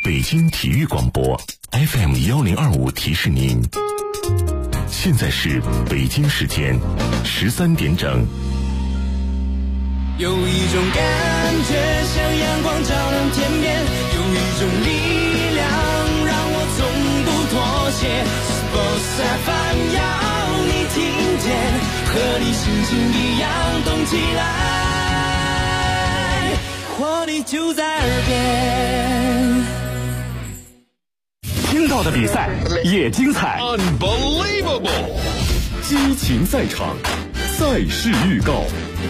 北京体育广播 FM1025提示您，现在是北京时间13点整。 有一种感觉像阳光照亮天边，有一种力量让我从不妥协。Sports FM 要你听见，和你心情一样动起来，活力就在耳边。 听到的比赛也精彩 Unbelievable 激情赛场，赛事预告。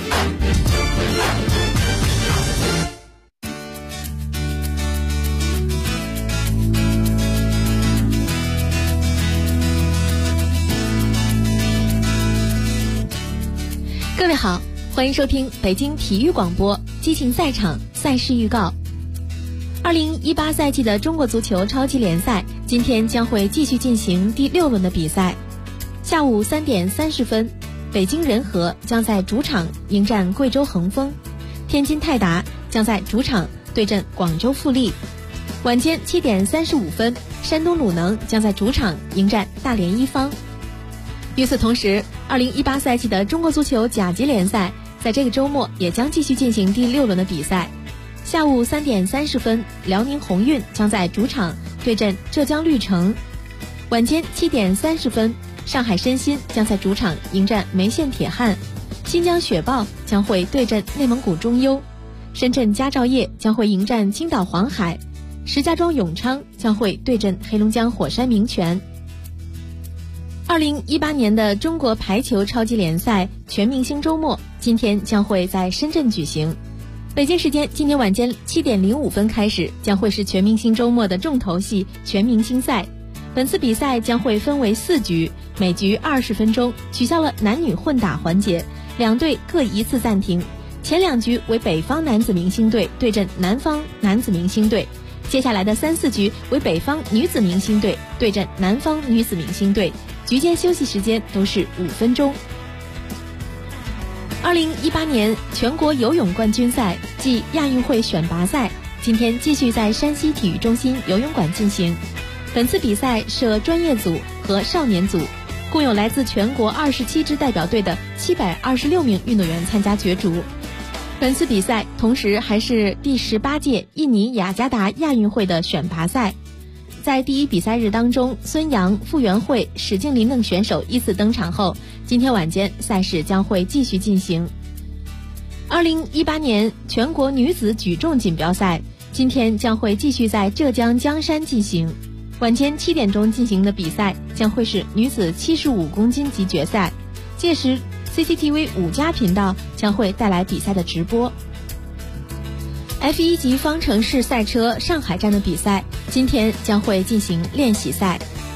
各位好，欢迎收听北京体育广播激情赛场赛事预告。2018赛季的中国足球超级联赛今天将会继续进行第6轮的比赛。下午3点30分，北京人和将在主场迎战贵州恒丰，天津泰达将在主场对阵广州富力。晚间7点35分，山东鲁能将在主场迎战大连一方。与此同时，2018赛季的中国足球甲级联赛在这个周末也将继续进行第6轮的比赛。下午3点30分，辽宁宏运将在主场对阵浙江绿城。晚间7点30分，上海申鑫将在主场迎战梅县铁汉。新疆雪豹将会对阵内蒙古中优。深圳佳兆业将会迎战青岛黄海。石家庄永昌将会对阵黑龙江火山名泉。2018年的中国排球超级联赛全明星周末今天将会在深圳举行。北京时间今天晚间7点05分开始，将会是全明星周末的重头戏全明星赛。本次比赛将会分为4局，每局20分钟，取消了男女混打环节，两队各一次暂停。前2局为北方男子明星队对阵南方男子明星队，接下来的3、4局为北方女子明星队对阵南方女子明星队，局间休息时间都是5分钟。2018年全国游泳冠军赛暨亚运会选拔赛今天继续在山西体育中心游泳馆进行。本次比赛设专业组和少年组，共有来自全国27支代表队的726名运动员参加角逐。本次比赛同时还是第18届印尼雅加达亚运会的选拔赛。在第一比赛日当中，孙杨、傅园慧、史敬林等选手依次登场后，今天晚间赛事将会继续进行。2018年全国女子举重锦标赛今天将会继续在浙江江山进行。晚间7点钟进行的比赛将会是女子75公斤级决赛，届时 CCTV 5+频道将会带来比赛的直播。F1级方程式赛车上海站的比赛今天将会进行练习赛。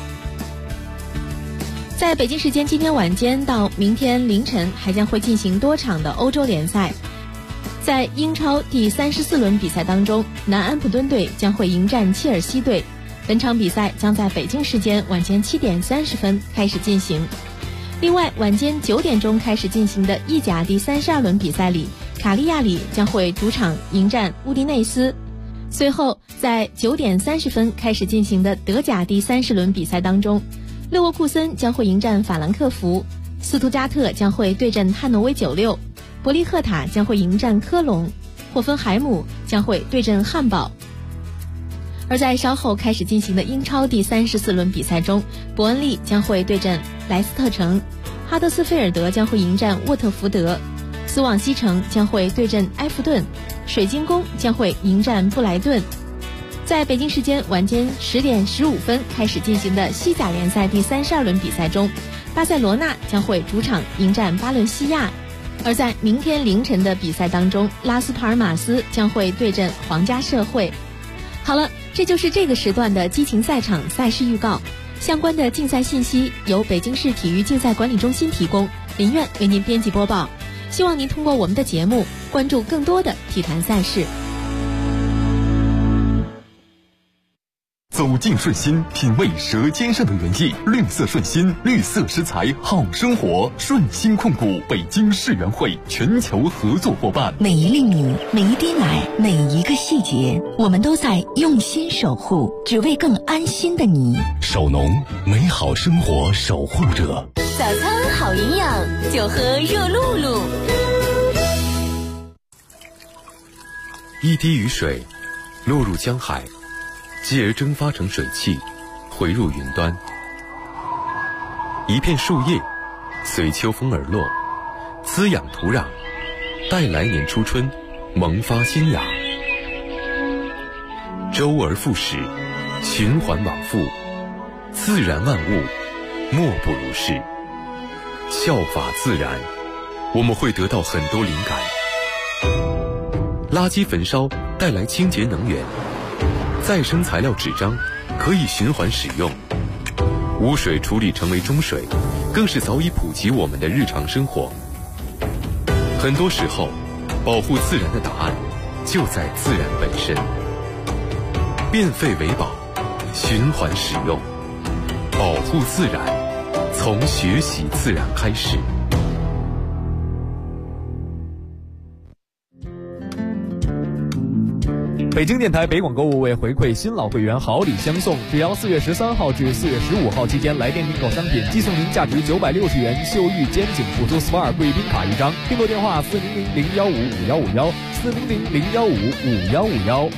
在北京时间今天晚间到明天凌晨还将会进行多场的欧洲联赛。在英超第34轮比赛当中，南安普敦队将会迎战切尔西队。本场比赛将在北京时间晚间7点30分开始进行。另外，晚间9点钟开始进行的意甲第32轮比赛里，卡利亚里将会主场迎战乌迪内斯。随后在9点30分开始进行的德甲第30轮比赛当中，勒沃库森将会迎战法兰克福，斯图加特将会对阵汉诺威96，伯利赫塔将会迎战科隆，霍芬海姆将会对阵汉堡。而在稍后开始进行的英超第34轮比赛中，伯恩利将会对阵莱斯特城，哈德斯菲尔德将会迎战沃特福德，斯旺西城将会对阵埃弗顿，水晶宫将会迎战布莱顿。在北京时间晚间10点15分开始进行的西甲联赛第32轮比赛中，巴塞罗那将会主场迎战巴伦西亚。而在明天凌晨的比赛当中，拉斯帕尔马斯将会对阵皇家社会。好了，这就是这个时段的激情赛场赛事预告。相关的竞赛信息由北京市体育竞赛管理中心提供，林苑为您编辑播报。希望您通过我们的节目关注更多的体坛赛事。 走进顺心，品味舌尖上的原意。绿色顺心，绿色食材好生活。顺心控股北京世园会全球合作伙伴。 每一粒米，每一滴奶，每一个细节，我们都在用心守护，只为更安心的你。 首农，美好生活守护者。 早餐好营养，就喝热露露。 一滴雨水落入江海，继而蒸发成水汽，回入云端。一片树叶随秋风而落，滋养土壤，待来年初春萌发新芽。周而复始，循环往复，自然万物莫不如是。效法自然，我们会得到很多灵感。垃圾焚烧带来清洁能源，再生材料纸张可以循环使用，污水处理成为中水，更是早已普及我们的日常生活。很多时候，保护自然的答案就在自然本身。变废为宝，循环使用，保护自然，从学习自然开始。 北京电台北广购物为回馈新老会员好礼相送，只要4月13号至4月15号期间来电订购商品，即送您价值960元秀玉肩颈辅助 SPA 贵宾卡一张。订购电话400-015-5151，400-015-5151。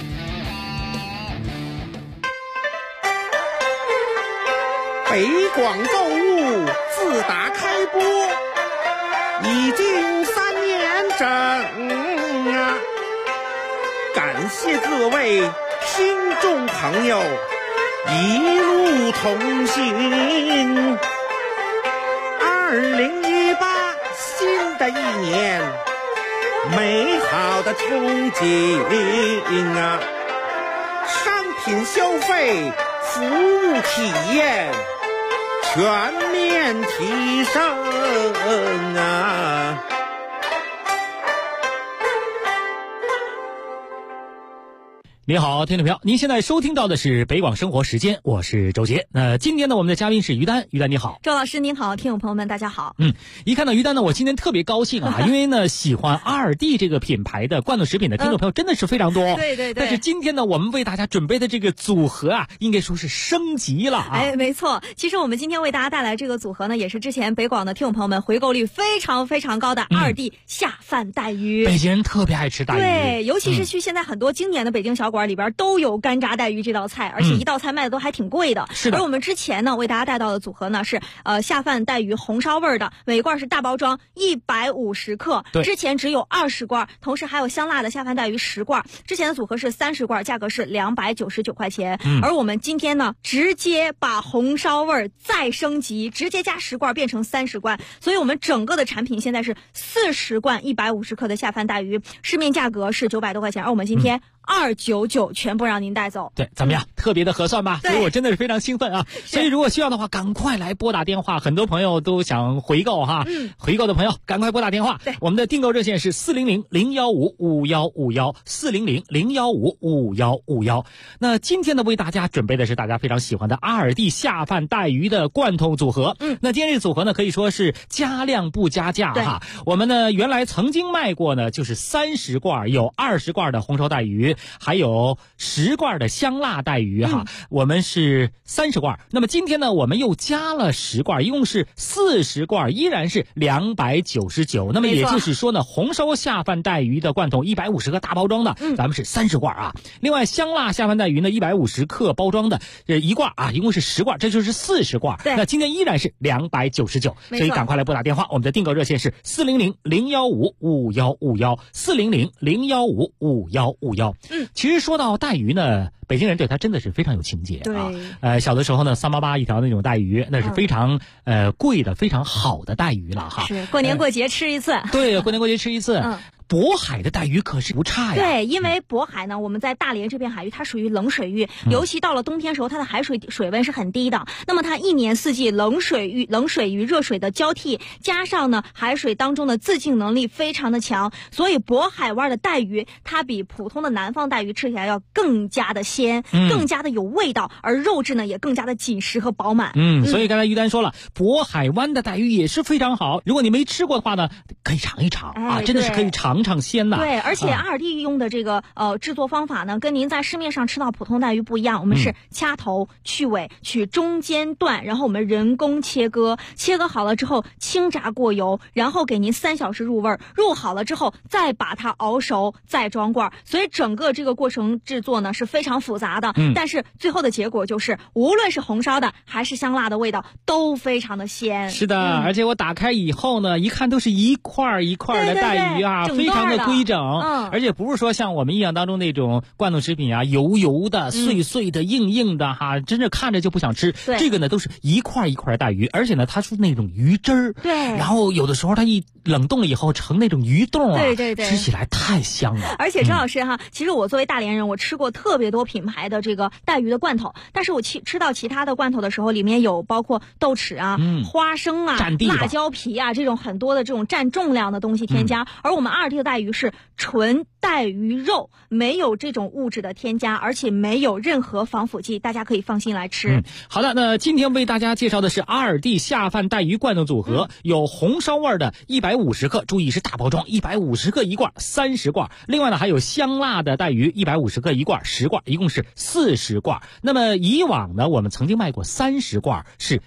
北广购物自打开播已经3年整啊，感谢各位听众朋友一路同行。2018新的一年，美好的憧憬啊，商品消费，服务体验全面提升啊！ 您好，听众朋友，您现在收听到的是北广生活时间，我是周杰。今天呢，我们的嘉宾是于丹，于丹你好。 周老师您好，听众朋友们大家好。 一看到于丹呢，我今天特别高兴啊，因为呢，喜欢2D 这个品牌的罐头食品的听众朋友真的是非常多。 对对对。 但是今天呢，我们为大家准备的这个组合啊，应该说是升级了啊。 哎，没错。其实我们今天为大家带来这个组合呢，也是之前北广的听众朋友们回购率非常非常高的2D 下饭带鱼。 北京人特别爱吃带鱼。 对，尤其是去现在很多经典的北京小馆里边都有干炸带鱼这道菜，而且一道菜卖的都还挺贵的。 是的。 而我们之前呢为大家带到的组合呢是下饭带鱼红烧味的，每罐是大包装150克，之前只有20罐，同时还有香辣的下饭带鱼10罐。之前的组合是30罐，价格是299块钱。而我们今天呢直接把红烧味再升级，直接加10罐变成30罐，所以我们整个的产品现在是40罐150克的下饭带鱼，市面价格是900多块钱，而我们今天299全部让您带走。 对，怎么样？特别的合算吧？所以我真的是非常兴奋啊！所以如果需要的话，赶快来拨打电话。很多朋友都想回购哈，回购的朋友赶快拨打电话。 对， 我们的订购热线是400-015-5151，400-015-5151。那今天呢，为大家准备的是大家非常喜欢的2D 下饭带鱼的罐头组合。那今天这组合呢，可以说是加量不加价哈。我们呢原来曾经卖过呢，就是30罐，有20罐的红烧带鱼，还有10罐的香辣带鱼哈。我们是30罐，那么今天呢，我们又加了10罐，一共是40罐，依然是299。那么也就是说呢，红烧下饭带鱼的罐头150克大包装的，咱们是30罐啊。另外香辣下饭带鱼呢，150克包装的1罐啊，一共是10罐，这就是40罐。那今天依然是299，所以赶快来拨打电话。我们的订购热线是400-015-5151，400-015-5151。其实说到带鱼呢，北京人对它真的是非常有情节啊。小的时候呢，388一条那种带鱼，那是非常贵的、非常好的带鱼了哈。 是过年过节吃一次。 对，过年过节吃一次。 渤海的带鱼可是不差呀。 对，因为渤海呢，我们在大连这片海域，它属于冷水域，尤其到了冬天时候，它的海水温是很低的。那么它一年四季冷水与热水的交替，加上呢海水当中的自净能力非常的强，所以渤海湾的带鱼它比普通的南方带鱼吃起来要更加的鲜，更加的有味道，而肉质呢也更加的紧实和饱满。 所以刚才于丹说了，渤海湾的带鱼也是非常好。如果你没吃过的话呢，可以尝一尝啊，真的是可以尝尝鲜呐。 对，而且阿尔蒂用的这个制作方法呢，跟您在市面上吃到普通带鱼不一样。我们是掐头去尾，取中间段，然后我们人工切割好了之后轻炸过油，然后给您3小时入味，入好了之后再把它熬熟，再装罐。所以整个这个过程制作呢是非常复杂的，但是最后的结果就是无论是红烧的还是香辣的味道都非常的鲜。 是的，而且我打开以后呢，一看都是一块一块的带鱼啊，非常的规整。而且不是说像我们印象当中那种罐头食品啊，油油的、碎碎的、硬硬的哈，真是看着就不想吃。这个呢都是一块一块的带鱼，而且呢它是那种鱼汁儿。 对。 然后有的时候它一冷冻了以后成那种鱼冻啊， 对， 吃起来太香了。 而且张老师哈，其实我作为大连人，我吃过特别多品牌的这个带鱼的罐头，但是我吃到其他的罐头的时候，里面有包括豆豉啊、花生啊、辣椒皮啊这种很多的这种占重量的东西添加，而我们阿尔蒂的带鱼是纯带鱼肉，没有这种物质的添加，而且没有任何防腐剂，大家可以放心来吃。 好的，那今天为大家介绍的是阿尔蒂下饭带鱼罐头组合，有红烧味的150克，注意是大包装，150克一罐，30罐。另外呢还有香辣的带鱼150克一罐，10罐，一共是40罐。那么以往呢我们曾经卖过30罐是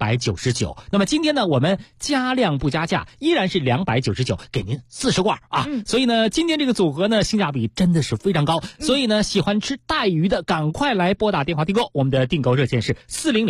299，那么今天呢我们加量不加价，依然是299，给您40罐啊。所以呢今天这个组合呢性价比真的是非常高，所以呢喜欢吃带鱼的赶快来拨打电话订购，我们的订购热线是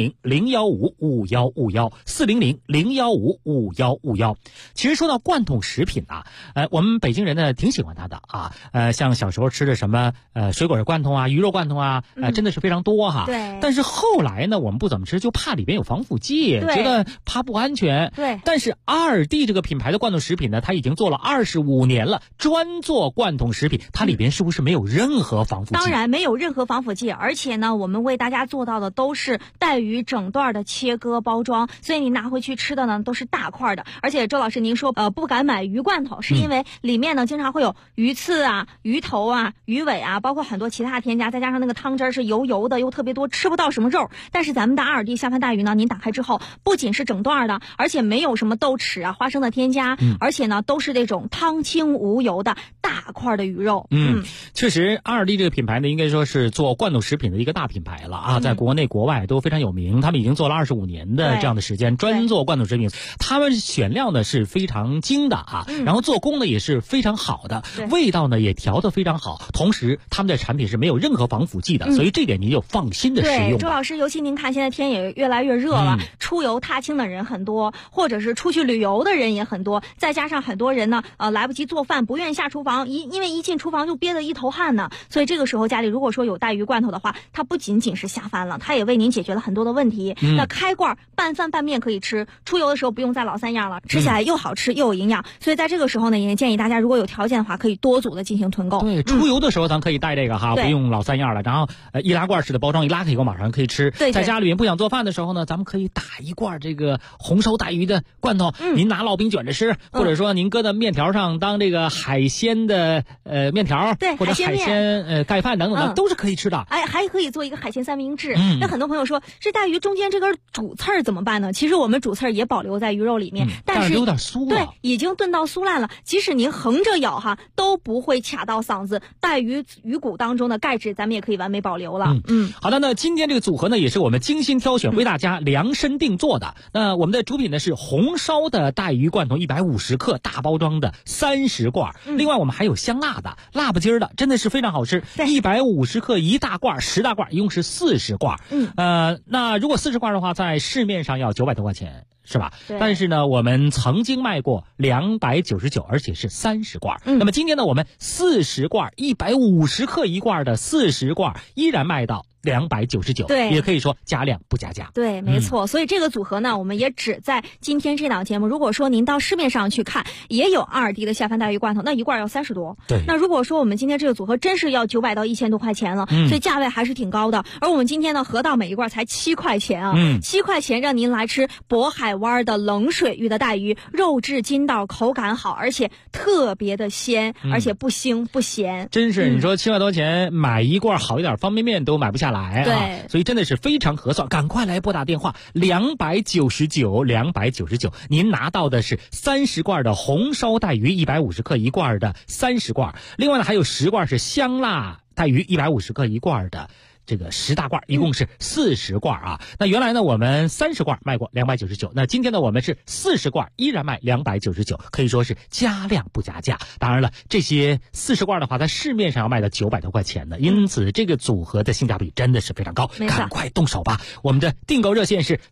400-015-5151，400-015-5151。其实说到罐头食品啊，我们北京人呢挺喜欢它的啊，像小时候吃的什么水果罐头啊、鱼肉罐头啊，真的是非常多哈。 对。 但是后来呢，我们不怎么吃，就怕里边有防腐剂，觉得怕不安全。 对。 但是阿尔蒂这个品牌的罐头食品呢，它已经做了25年了，专做罐头食品，它里边是不是没有任何防腐剂？ 当然没有任何防腐剂，而且呢，我们为大家做到的都是带鱼整段的切割包装，所以你拿回去吃的呢都是大块的。而且周老师您说不敢买鱼罐头，是因为里面呢经常会有鱼刺啊、鱼头啊、鱼尾啊，包括很多其他添加，再加上那个汤汁是油油的又特别多，吃不到什么肉。但是咱们的阿尔蒂下饭带鱼呢，您打开之后不仅是整段的，而且没有什么豆豉啊、花生的添加，而且呢都是那种汤清无油的大块的鱼肉。 确实阿尔蒂这个品牌呢应该说是做罐头食品的一个大品牌了啊，在国内国外都非常有名，他们已经做了25年的这样的时间，专做罐头食品。他们选料呢是非常精的啊，然后做工呢也是非常好的，味道呢也调得非常好，同时他们的产品是没有任何防腐剂的，所以这点您就放心的使用。 对，周老师，尤其您看现在天也越来越热了，出游踏青的人很多，或者是出去旅游的人也很多，再加上很多人呢来不及做饭，不愿意下厨房，因为一进厨房就憋得一头汗呢，所以这个时候家里如果说有带鱼罐头的话，它不仅仅是下饭了，它也为您解决了很多的问题。那开罐拌饭拌面可以吃，出游的时候不用再老三样了，吃起来又好吃又有营养，所以在这个时候呢，也建议大家如果有条件的话，可以多组的进行囤购。 对，出游的时候咱可以带这个哈，不用老三样了，然后易拉罐式的包装，一拉开以后马上可以吃。 对， 在家里面不想做饭的时候呢，咱们可以打一罐这个红烧带鱼的罐头，您拿烙饼卷着吃，或者说您搁在面条上当这个海鲜的面条， 对， 或者海鲜盖饭等等的，都是可以吃的。 还可以做一个海鲜三明治。那很多朋友说这带鱼中间这根主刺儿怎么办呢？其实我们主刺儿也保留在鱼肉里面，但是有点酥了， 对，已经炖到酥烂了，即使您横着咬哈都不会卡到嗓子，带鱼骨当中的钙质咱们也可以完美保留了。 好的，那今天这个组合呢也是我们精心挑选为大家量身定做的。那我们的主品呢是红烧的带鱼罐头150克大包装的30罐，另外我们还有香辣的辣不筋儿的，真的是非常好吃，150克一大罐，10大罐，一共是40罐。那如果40罐的话在市面上要900多块钱是吧？但是呢我们曾经卖过299，而且是30罐。那么今天呢我们40罐150克一罐的40罐依然卖到 299， 对， 也可以说加量不加价。 对，没错。所以这个组合呢，我们也只在今天这档节目。如果说您到市面上去看，也有2D 的下饭带鱼罐头，那一罐要30多。 对。 那如果说我们今天这个组合真是要900到1000多块钱了，所以价位还是挺高的。而我们今天呢，合到每一罐才7块钱啊，7块钱让您来吃渤海湾的冷水域的带鱼，肉质筋道，口感好，而且特别的鲜，而且不腥不咸。 真是，你说7块多钱买一罐好一点方便面都买不下来啊！ 对， 所以真的是非常合算，赶快来拨打电话299，您拿到的是30罐的红烧带鱼150克一罐的30罐，另外呢还有10罐是香辣带鱼150克一罐的。这个10大罐一共是40罐啊。那原来呢我们30罐卖过299，那今天呢我们是40罐依然卖299，可以说是加量不加价。当然了，这些40罐的话在市面上要卖到900多块钱的，因此这个组合的性价比真的是非常高，赶快动手吧。我们的订购热线是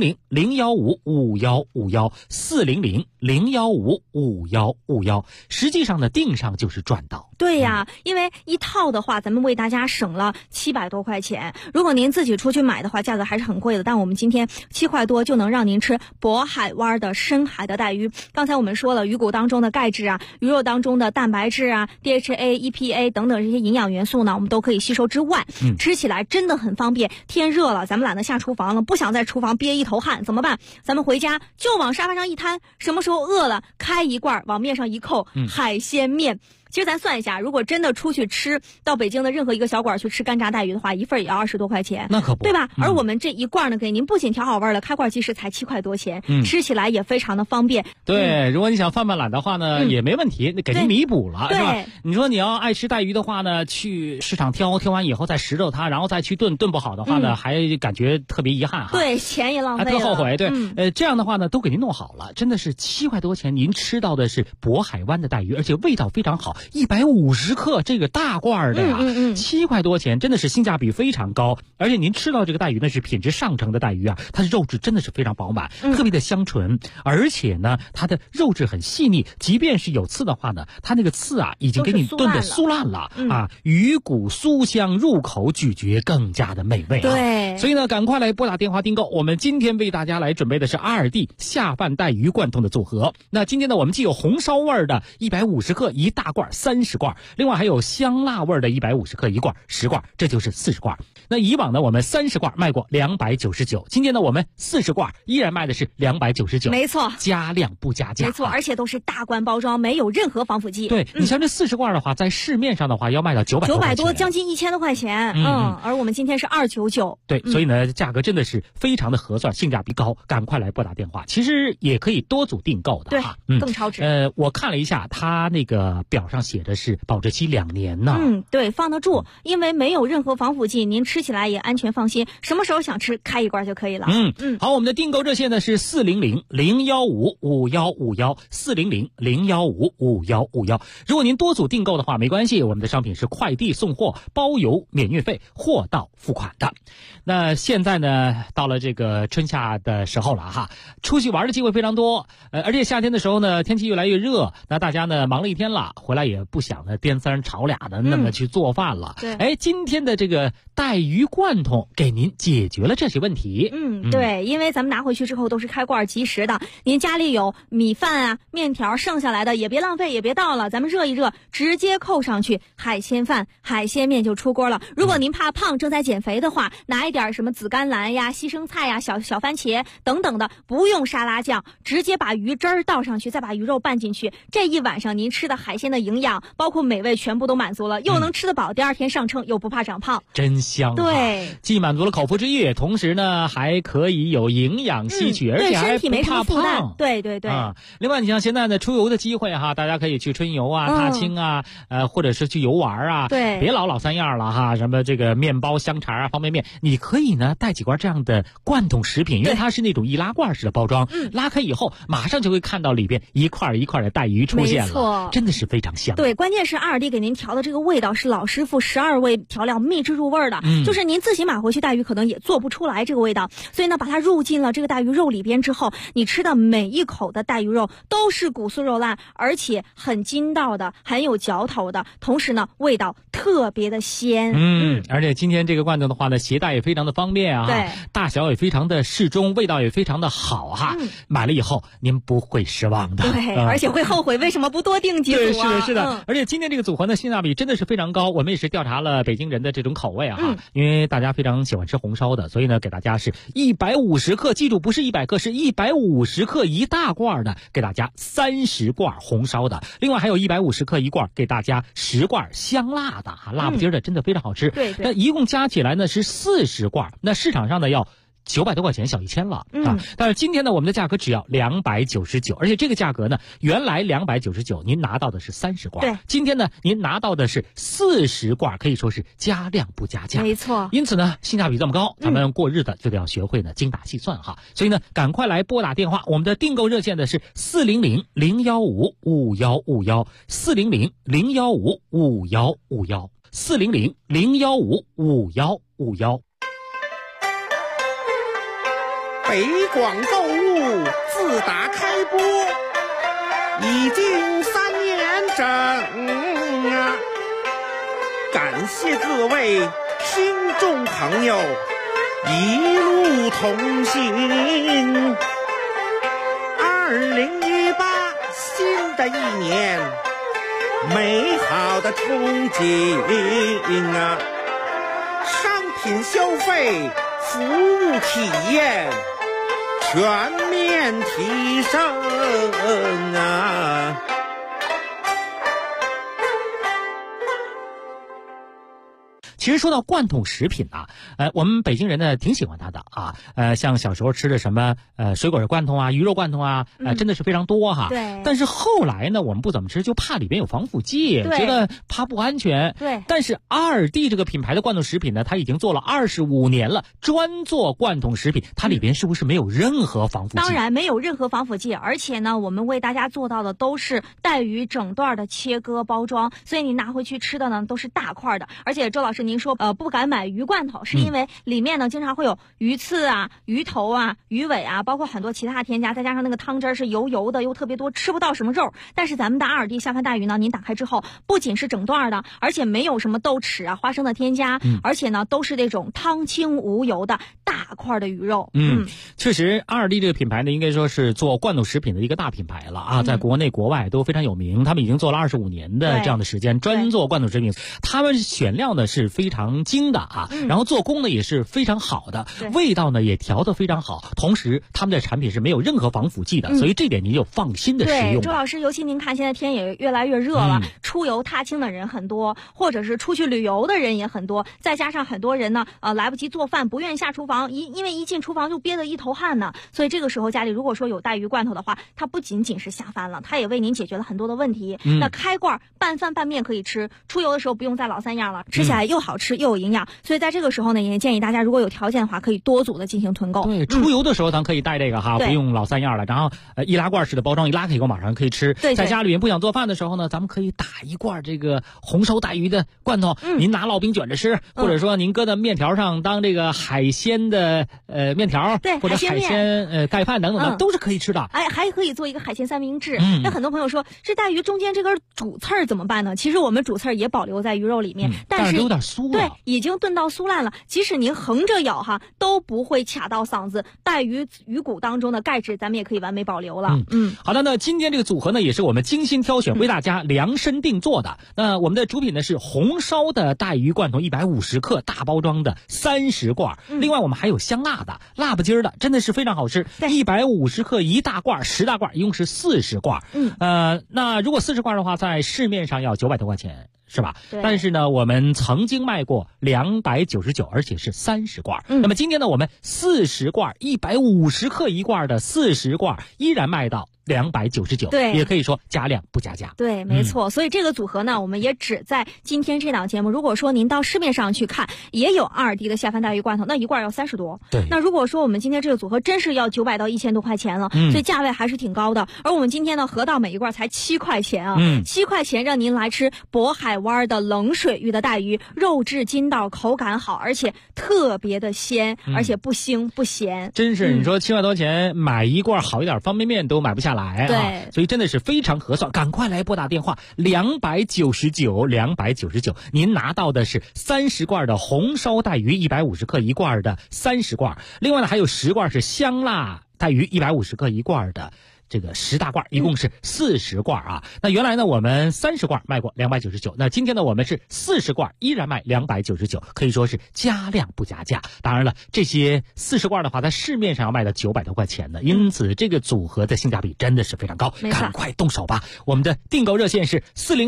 400-015-5151，400-015-5151，实际上呢订上就是赚到。 对呀，因为一套的话咱们为大家省了700多块钱，如果您自己出去买的话价格还是很贵的，但我们今天7块多就能让您吃渤海湾的深海的带鱼。刚才我们说了，鱼骨当中的钙质啊，鱼肉当中的蛋白质啊， DHA、EPA 等等这些营养元素呢我们都可以吸收之外，吃起来真的很方便。天热了咱们懒得下厨房了，不想在厨房憋一头汗怎么办？咱们回家就往沙发上一摊，什么时候饿了开一罐往面上一扣，海鲜面。其实咱算一下，如果真的出去吃，到北京的任何一个小馆去吃干炸带鱼的话，一份也要20多块钱， 那可不， 对吧？而我们这一罐呢，给您不仅调好味了，开罐即食才7块多钱，吃起来也非常的方便。 对，如果你想犯懒的话呢，也没问题，给您弥补了，是吧？你说你要爱吃带鱼的话呢，去市场挑完以后再拾掇它，然后再去炖不好的话呢，还感觉特别遗憾哈。 对，钱也浪费了， 还特后悔。对，这样的话呢，都给您弄好了，真的是7块多钱，您吃到的是渤海湾的带鱼，而且味道非常好，150克这个大罐的呀，7块多钱，真的是性价比非常高。而且您吃到这个带鱼呢是品质上乘的带鱼啊，它的肉质真的是非常饱满，特别的香醇，而且呢它的肉质很细腻，即便是有刺的话呢，它那个刺啊已经给你炖得酥烂了啊，鱼骨酥香，入口咀嚼更加的美味啊。 对， 所以呢赶快来拨打电话订购，我们今天为大家来准备的是2D下饭带鱼罐头的组合。那今天呢我们既有红烧味的150克一大罐30罐，另外还有香辣味的150克一罐10罐，这就是40罐。那以往呢我们30罐卖过299，今天呢我们40罐依然卖的是299， 没错， 加量不加价， 没错，而且都是大罐包装，没有任何防腐剂。 对，你像这40罐的话在市面上的话要卖到900多， 将近1000多块钱。而我们今天是299。 对，所以呢价格真的是非常的合算，性价比高，赶快来拨打电话。其实也可以多组订购的哈， 更超值。 我看了一下它那个表上写的是保质期2年呢。 对，放得住，因为没有任何防腐剂，您吃起来也安全放心，什么时候想吃开一罐就可以了。 好，我们的订购热线呢是400-015-5151，400-015-5151。如果您多组订购的话没关系，我们的商品是快递送货，包邮免运费，货到付款的。那现在呢到了这个春夏的时候了哈，出去玩的机会非常多，而且夏天的时候呢天气越来越热，那大家呢忙了一天了，回来也不想呢颠三炒俩的那么去做饭了。今天的这个带鱼罐头给您解决了这些问题。 对，因为咱们拿回去之后都是开罐即食的，您家里有米饭啊面条剩下来的也别浪费，也别倒了，咱们热一热直接扣上去，海鲜饭海鲜面就出锅了。如果您怕胖正在减肥的话，拿一点什么紫甘蓝呀西生菜呀小番茄等等的，不用沙拉酱，直接把鱼汁儿倒上去，再把鱼肉拌进去，这一晚上您吃的海鲜的营养包括美味全部都满足了，又能吃得饱，第二天上称又不怕长胖， 真香。 对， 既满足了口腹之欲，同时呢还可以有营养吸取，而且还不怕胖。 对另外你像现在的出游的机会哈，大家可以去春游啊踏青啊或者是去游玩啊， 对， 别老三样了哈，什么这个面包香肠啊方便面，你可以呢带几罐这样的罐头食品，因为它是那种易拉罐式的包装，拉开以后马上就会看到里边一块一块的带鱼出现了，真的是非常香。 香。 对，关键是阿尔蒂给您调的这个味道是老师傅12味调料秘制入味的，就是您自己买回去带鱼可能也做不出来这个味道，所以呢，把它入进了这个带鱼肉里边之后，你吃的每一口的带鱼肉都是骨酥肉烂，而且很筋道的，很有嚼头的，同时呢，味道特别的鲜。 而且今天这个罐头的话呢，携带也非常的方便啊， 对， 大小也非常的适中，味道也非常的好哈。买了以后您不会失望的， 对，而且会后悔为什么不多订几组啊？ 对，是的，是的。而且今天这个组合呢，性价比真的是非常高。我们也是调查了北京人的这种口味啊，因为大家非常喜欢吃红烧的，所以呢，给大家是150克，记住不是100克，是150克一大罐的，给大家30罐红烧的，另外还有150克一罐，给大家10罐香辣的啊，辣不筋的真的非常好吃。 对， 那一共加起来呢是40罐，那市场上呢要900多块钱，小1000了啊！但是今天呢，我们的价格只要299，而且这个价格呢，原来299，您拿到的是30罐， 对， 今天呢，您拿到的是40罐，可以说是加量不加价， 没错。 因此呢，性价比这么高，咱们过日子就得要学会呢精打细算哈。所以呢，赶快来拨打电话，我们的订购热线的是400-015-5151，400-015-5151，400-015-5151。 北广购物自打开播已经3年整啊！感谢各位听众朋友一路同行。2018新的一年，美好的憧憬啊！商品消费，服务体验全面提升啊！ 其实说到罐头食品啊，我们北京人呢挺喜欢它的啊，像小时候吃的什么水果罐头啊、鱼肉罐头啊，真的是非常多哈。 对。 但是后来呢，我们不怎么吃，就怕里边有防腐剂，觉得怕不安全。 对。 但是阿尔蒂这个品牌的罐头食品呢，它已经做了25年了，专做罐头食品，它里边是不是没有任何防腐剂？ 当然没有任何防腐剂，而且呢，我们为大家做到的都是带鱼整段的切割包装，所以你拿回去吃的呢都是大块的。而且周老师您说不敢买鱼罐头，是因为里面呢经常会有鱼刺啊、鱼头啊、鱼尾啊，包括很多其他添加，再加上那个汤汁是油油的，又特别多，吃不到什么肉。但是咱们的阿尔蒂下饭带鱼呢，您打开之后不仅是整段的，而且没有什么豆豉啊、花生的添加，而且呢都是那种汤清无油的大块的鱼肉。 确实，阿尔蒂这个品牌呢，应该说是做罐头食品的一个大品牌了啊，在国内国外都非常有名。他们已经做了25年的这样的时间，专做罐头食品。他们选料呢是非常精的啊，然后做工呢也是非常好的，味道呢也调得非常好，同时他们的产品是没有任何防腐剂的，所以这点您就放心的使用。 周老师，尤其您看现在天也越来越热了，出游踏青的人很多，或者是出去旅游的人也很多，再加上很多人呢来不及做饭，不愿意下厨房，因为一进厨房就憋得一头汗呢，所以这个时候家里如果说有带鱼罐头的话，它不仅仅是下饭了，它也为您解决了很多的问题。那开罐拌饭拌面可以吃，出游的时候不用再老三样了，吃起来又好吃又有营养，所以在这个时候呢，也建议大家如果有条件的话，可以多组的进行囤购。 对，出游的时候咱可以带这个哈，不用老三样了，然后易拉罐式的包装，一拉开以后马上可以吃。 对， 在家里面不想做饭的时候呢，咱们可以打一罐这个红烧带鱼的罐头，您拿烙饼卷着吃，或者说您搁在面条上当这个海鲜的面条， 对， 或者海鲜盖饭等等的，都是可以吃的。 哎，还可以做一个海鲜三明治。那很多朋友说，这带鱼中间这根主刺儿怎么办呢？其实我们主刺儿也保留在鱼肉里面，但是有点酥了， 对，已经炖到酥烂了。即使您横着咬哈，都不会卡到嗓子。带鱼骨当中的钙质，咱们也可以完美保留了。 好的，那今天这个组合呢，也是我们精心挑选，为大家量身定做的。那我们的主品呢是红烧的带鱼罐头150克大包装的30罐，另外我们还有香辣的、辣不筋的，真的是非常好吃。150克一大罐，10大罐，一共是40罐。那如果40罐的话，在市面上要900多块钱。是吧？但是呢，我们曾经卖过299，而且是30罐。那么今天呢，我们40罐150克一罐的40罐依然卖到 299， 对， 也可以说加量不加价。 对，没错。所以这个组合呢，我们也只在今天这档节目。如果说您到市面上去看，也有2D 的下饭带鱼罐头，那一罐要30多。 对。 那如果说我们今天这个组合真是要900到1000多块钱了，所以价位还是挺高的。而我们今天呢，合到每一罐才7块钱啊，7块钱让您来吃渤海湾的冷水域的带鱼，肉质筋道，口感好，而且特别的鲜，而且不腥不咸。 真是，你说7块多钱买一罐好一点方便面都买不下来啊。 对， 所以真的是非常合算，赶快来拨打电话299，您拿到的是30罐的红烧带鱼150克一罐的30罐，另外呢还有10罐是香辣带鱼150克一罐的这个10大罐，一共是40罐啊。那原来呢我们30罐卖过299，那今天呢我们是40罐依然卖299，可以说是加量不加价。当然了，这些40罐的话在市面上要卖到900多块钱的，因此这个组合的性价比真的是非常高，赶快动手吧。我们的订购热线是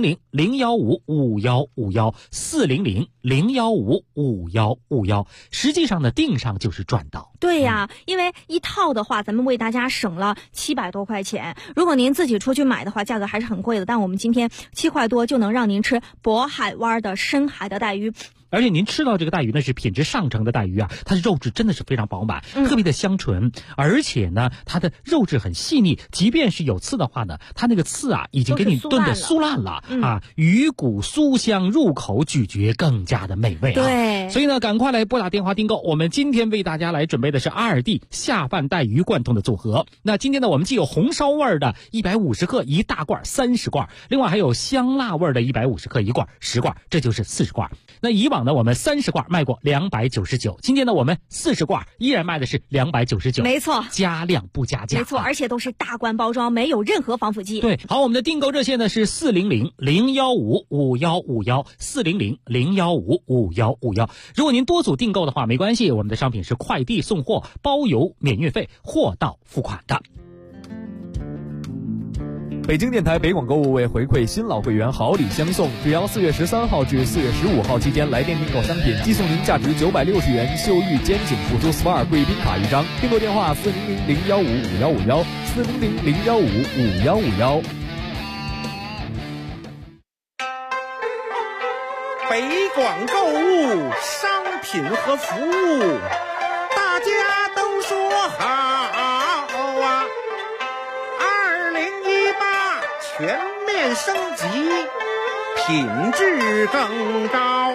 400-015-5151，400-015-5151，实际上呢订上就是赚到。 对呀，因为一套的话咱们为大家省了700多块钱，如果您自己出去买的话价格还是很贵的，但我们今天7块多就能让您吃渤海湾的深海的带鱼。 而且您吃到这个带鱼呢是品质上乘的带鱼啊，它的肉质真的是非常饱满，特别的香醇，而且呢它的肉质很细腻，即便是有刺的话呢，它那个刺啊已经给你炖得酥烂了啊，鱼骨酥香，入口咀嚼更加的美味啊。 对， 所以呢赶快来拨打电话订购，我们今天为大家来准备的是2D下饭带鱼罐头的组合。那今天呢我们既有红烧味的150克一大罐30罐，另外还有香辣味的150克一罐10罐，这就是40罐。那以往呢我们30罐卖过299，今天呢我们40罐依然卖的是299， 没错， 加量不加价， 没错，而且都是大罐包装，没有任何防腐剂。 对，好，我们的订购热线呢是400-015-5151，400-015-5151。如果您多组订购的话没关系，我们的商品是快递送货，包邮免运费，货到付款的。 北京电台北广购物为回馈新老会员好礼相送，只要4月13号至4月15号期间来电订购商品，寄送您价值960元秀玉肩颈辅助 SPA 贵宾卡一张。订购电话400-015-5151，400-015-5151。 北广购物商品和服务，大家都说好啊！2018全面升级，品质更高。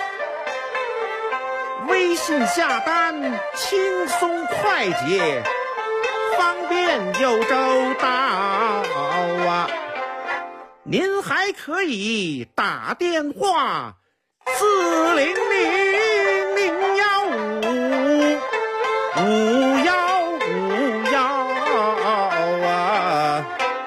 微信下单轻松快捷，方便又周到啊！您还可以打电话400-015-5151啊！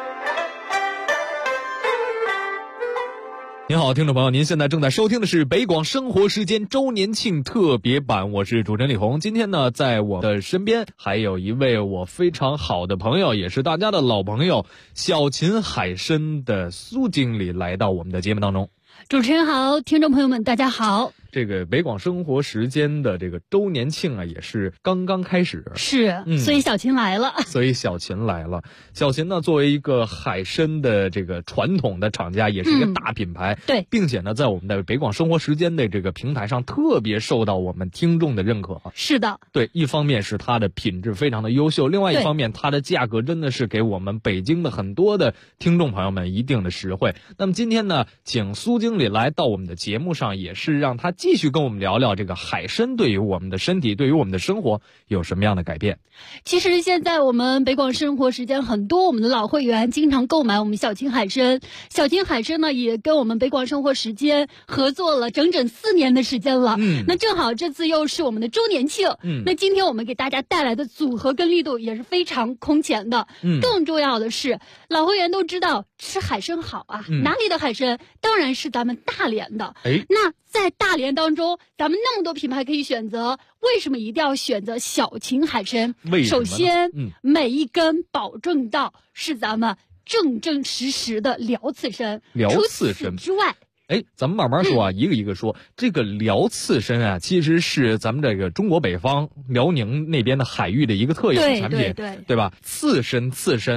您好，听众朋友，您现在正在收听的是北广生活时间周年庆特别版，我是主持人李红。今天呢，在我的身边还有一位我非常好的朋友，也是大家的老朋友，小秦海参的苏经理来到我们的节目当中。 主持人好，听众朋友们大家好。 这个北广生活时间的这个周年庆啊，也是刚刚开始， 是，所以小秦来了。 小秦呢，作为一个海参的这个传统的厂家，也是一个大品牌， 对， 并且呢，在我们的北广生活时间的这个平台上，特别受到我们听众的认可。 是的， 对，一方面是它的品质非常的优秀，另外一方面它的价格真的是给我们北京的很多的听众朋友们一定的实惠。那么今天呢，请苏经理来到我们的节目上，也是让他继续跟我们聊聊这个海参对于我们的身体，对于我们的生活有什么样的改变。 其实现在我们北广生活时间很多我们的老会员经常购买我们小秦海参，小秦海参呢也跟我们北广生活时间合作了整整4年的时间了。那正好这次又是我们的周年庆，那今天我们给大家带来的组合跟力度也是非常空前的。更重要的是，老会员都知道吃海参好啊，哪里的海参？当然是咱们大连的。那在大连当中，咱们那么多品牌可以选择，为什么一定要选择小秦海参？首先，每一根保证到是咱们正正实实的辽刺参。 辽刺参之外， 咱们慢慢说啊，一个一个说。这个辽刺参啊，其实是咱们这个中国北方辽宁那边的海域的一个特有产品， 对吧？刺参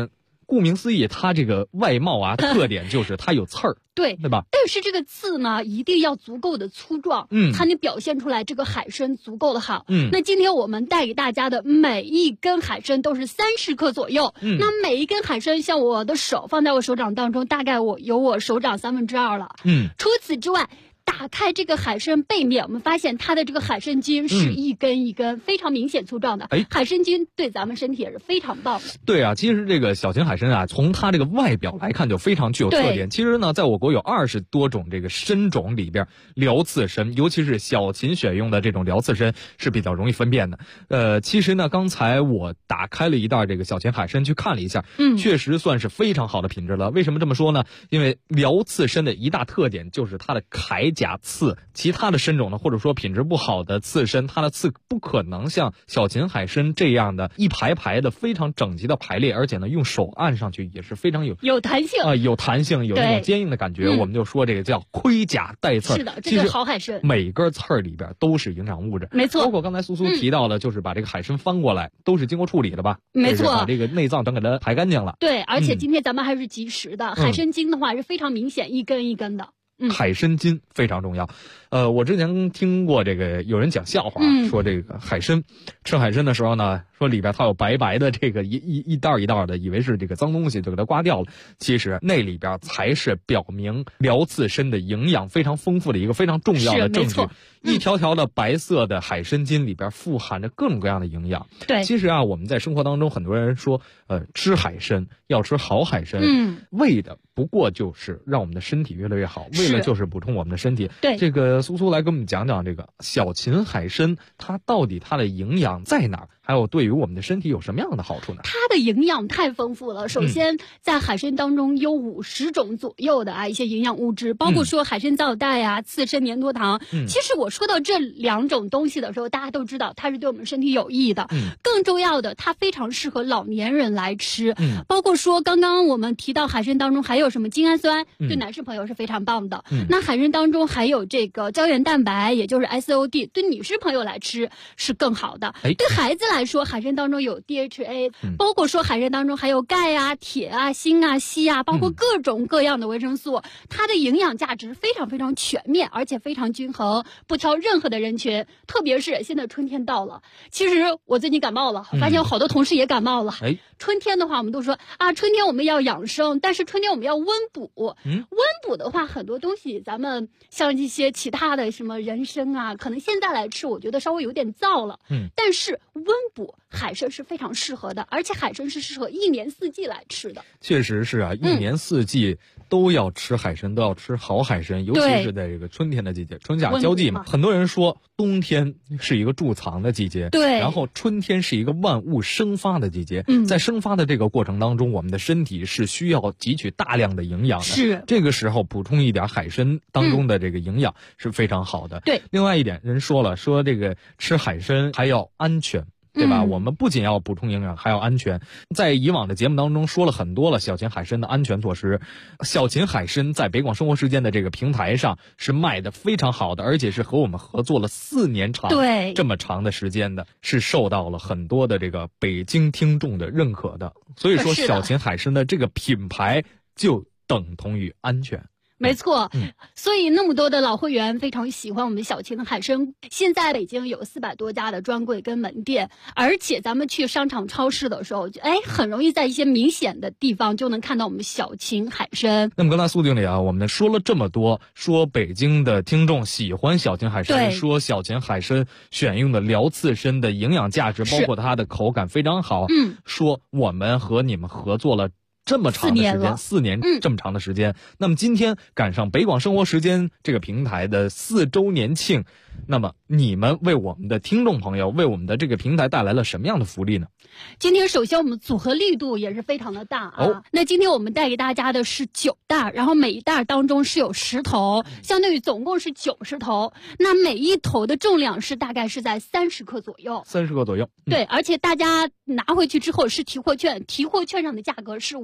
顾名思义，它这个外貌啊特点就是它有刺儿。 对吧？ 但是这个刺呢，一定要足够的粗壮，才能表现出来这个海参足够的好。那今天我们带给大家的每一根海参都是30克左右。那每一根海参，像我的手放在我手掌当中，大概有我手掌2/3了。除此之外，打开这个海参背面，我们发现它的这个海参筋是一根一根非常明显粗壮的。海参筋对咱们身体也是非常棒的。 对啊，其实这个小秦海参啊，从它这个外表来看就非常具有特点。其实呢，在我国有20多种这个参种里边，辽刺参，尤其是小秦选用的这种辽刺参是比较容易分辨的。其实呢，刚才我打开了一袋这个小秦海参去看了一下，确实算是非常好的品质了。为什么这么说呢？因为辽刺参的一大特点就是它的铠甲刺，其他的参种呢，或者说品质不好的刺参，它的刺不可能像小秦海参这样的一排排的非常整齐的排列，而且呢，用手按上去也是非常有弹性有弹性，有那种坚硬的感觉。我们就说这个叫盔甲带刺。 是的，这是好海参。 每根刺儿里边都是营养物质， 没错。 包括刚才苏苏提到的，就是把这个海参翻过来，都是经过处理的吧？ 没错， 把这个内脏整给它排干净了。 对，而且今天咱们还是及时的，海参筋的话是非常明显，一根一根的。 海参筋非常重要。我之前听过这个有人讲笑话，说这个海参吃海参的时候呢，说里边它有白白的这个一袋一袋的，以为是这个脏东西，就给它刮掉了。其实那里边才是表明辽刺参的营养非常丰富的一个非常重要的证据。一条条的白色的海参筋里边富含着各种各样的营养。 对， 其实啊，我们在生活当中很多人说，吃海参要吃好海参，为的不过就是让我们的身体越来越好，为了就是补充我们的身体。 对， 这个苏苏来跟我们讲讲这个小秦海参，它到底它的营养在哪儿？还有对于我们的身体有什么样的好处呢？ 它的营养太丰富了。首先，在海参当中有50种左右的一些营养物质，包括说海参皂带啊、刺参粘多糖。其实我说到这2种东西的时候，大家都知道它是对我们身体有益的。更重要的，它非常适合老年人来吃。包括说刚刚我们提到海参当中还有什么精氨酸，对男士朋友是非常棒的。那海参当中还有这个胶原蛋白，也就是 SOD， 对女士朋友来吃是更好的。对孩子来说，海参当中有 DHA，包括说海参当中还有钙啊、铁啊、锌啊、硒啊，包括各种各样的维生素，它的营养价值非常非常全面，而且非常均衡，不挑任何的人群。特别是现在春天到了，其实我最近感冒了，发现好多同事也感冒了。春天的话，我们都说啊，春天我们要养生，但是春天我们要温补。温补的话，很多东西咱们像一些其他的什么人参啊，可能现在来吃，我觉得稍微有点燥了。但是温补海参是非常适合的，而且海参是适合1年4季来吃的。 确实是啊，1年4季都要吃海参，都要吃好海参，尤其是在这个春天的季节，春夏交际嘛。很多人说冬天是一个贮藏的季节， 对， 然后春天是一个万物生发的季节。在生发的这个过程当中，我们的身体是需要汲取大量的营养的。 是， 这个时候补充一点海参当中的这个营养是非常好的。 对， 另外一点，人说了，说这个吃海参还要安全。对吧？我们不仅要补充营养，还要安全。在以往的节目当中说了很多了小秦海参的安全措施。小秦海参在北广生活时间的这个平台上是卖的非常好的，而且是和我们合作了4年长， 对， 这么长的时间的，是受到了很多的这个北京听众的认可的。所以说，小秦海参的这个品牌就等同于安全。 没错，所以那么多的老会员非常喜欢我们小秦的海参。现在北京有400多家的专柜跟门店，而且咱们去商场超市的时候，很容易在一些明显的地方就能看到我们小秦海参。 那么刚才苏经理啊，我们说了这么多，说北京的听众喜欢小秦海参，说小秦海参选用的辽刺参的营养价值，包括它的口感非常好。说我们和你们合作了这么长的时间，4年这么长的时间。那么今天赶上北广生活时间这个平台的4周年庆，那么你们为我们的听众朋友，为我们的这个平台带来了什么样的福利呢？ 今天首先我们组合力度也是非常的大啊。那今天我们带给大家的是9袋，然后每一袋当中是有10头，相当于总共是90头。那每一头的重量是大概是在30克左右。 30克左右。 对，而且大家拿回去之后是提货券，提货券上的价格是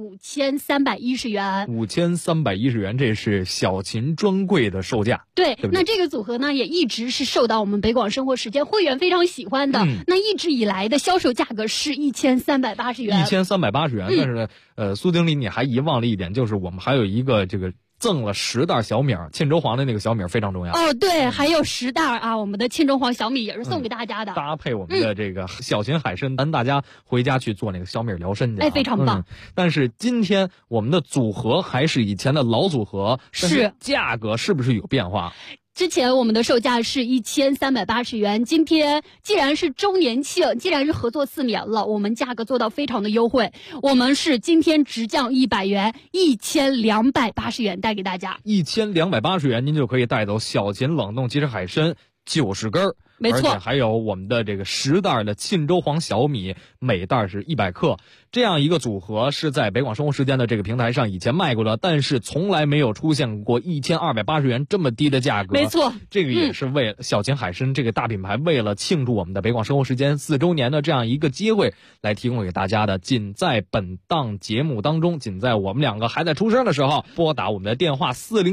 5310元。 5310元，这是小秦专柜的售价。 对， 对， 那这个组合呢也一直是受到我们北广生活时间会员非常喜欢的。那一直以来的销售价格是1380元。 1380元，但是呢，苏经理你还遗忘了一点，就是我们还有一个这个赠了10袋小米，沁州黄的那个小米非常重要。 哦，对，还有10袋啊，我们的沁州黄小米也是送给大家的。 搭配我们的这个小秦海参，咱大家回家去做那个小米疗身去。 哎，非常棒。 但是今天我们的组合还是以前的老组合， 是价格是不是有变化？ 之前我们的售价是1380元，今天既然是周年庆，既然是合作4年了，我们价格做到非常的优惠，我们是今天直降100元，1280元带给大家。 1280元，您就可以带走小秦冷冻即食海参90根。 没错， 而且还有我们的这个10袋的沁州黄小米，每袋是100克，这样一个组合是在北广生活时间的这个平台上以前卖过的，但是从来没有出现过1280元这么低的价格。 没错， 这个也是为了小秦海参这个大品牌为了庆祝我们的北广生活时间4周年的这样一个机会来提供给大家的。仅在本档节目当中，仅在我们两个还在出声的时候，拨打我们的电话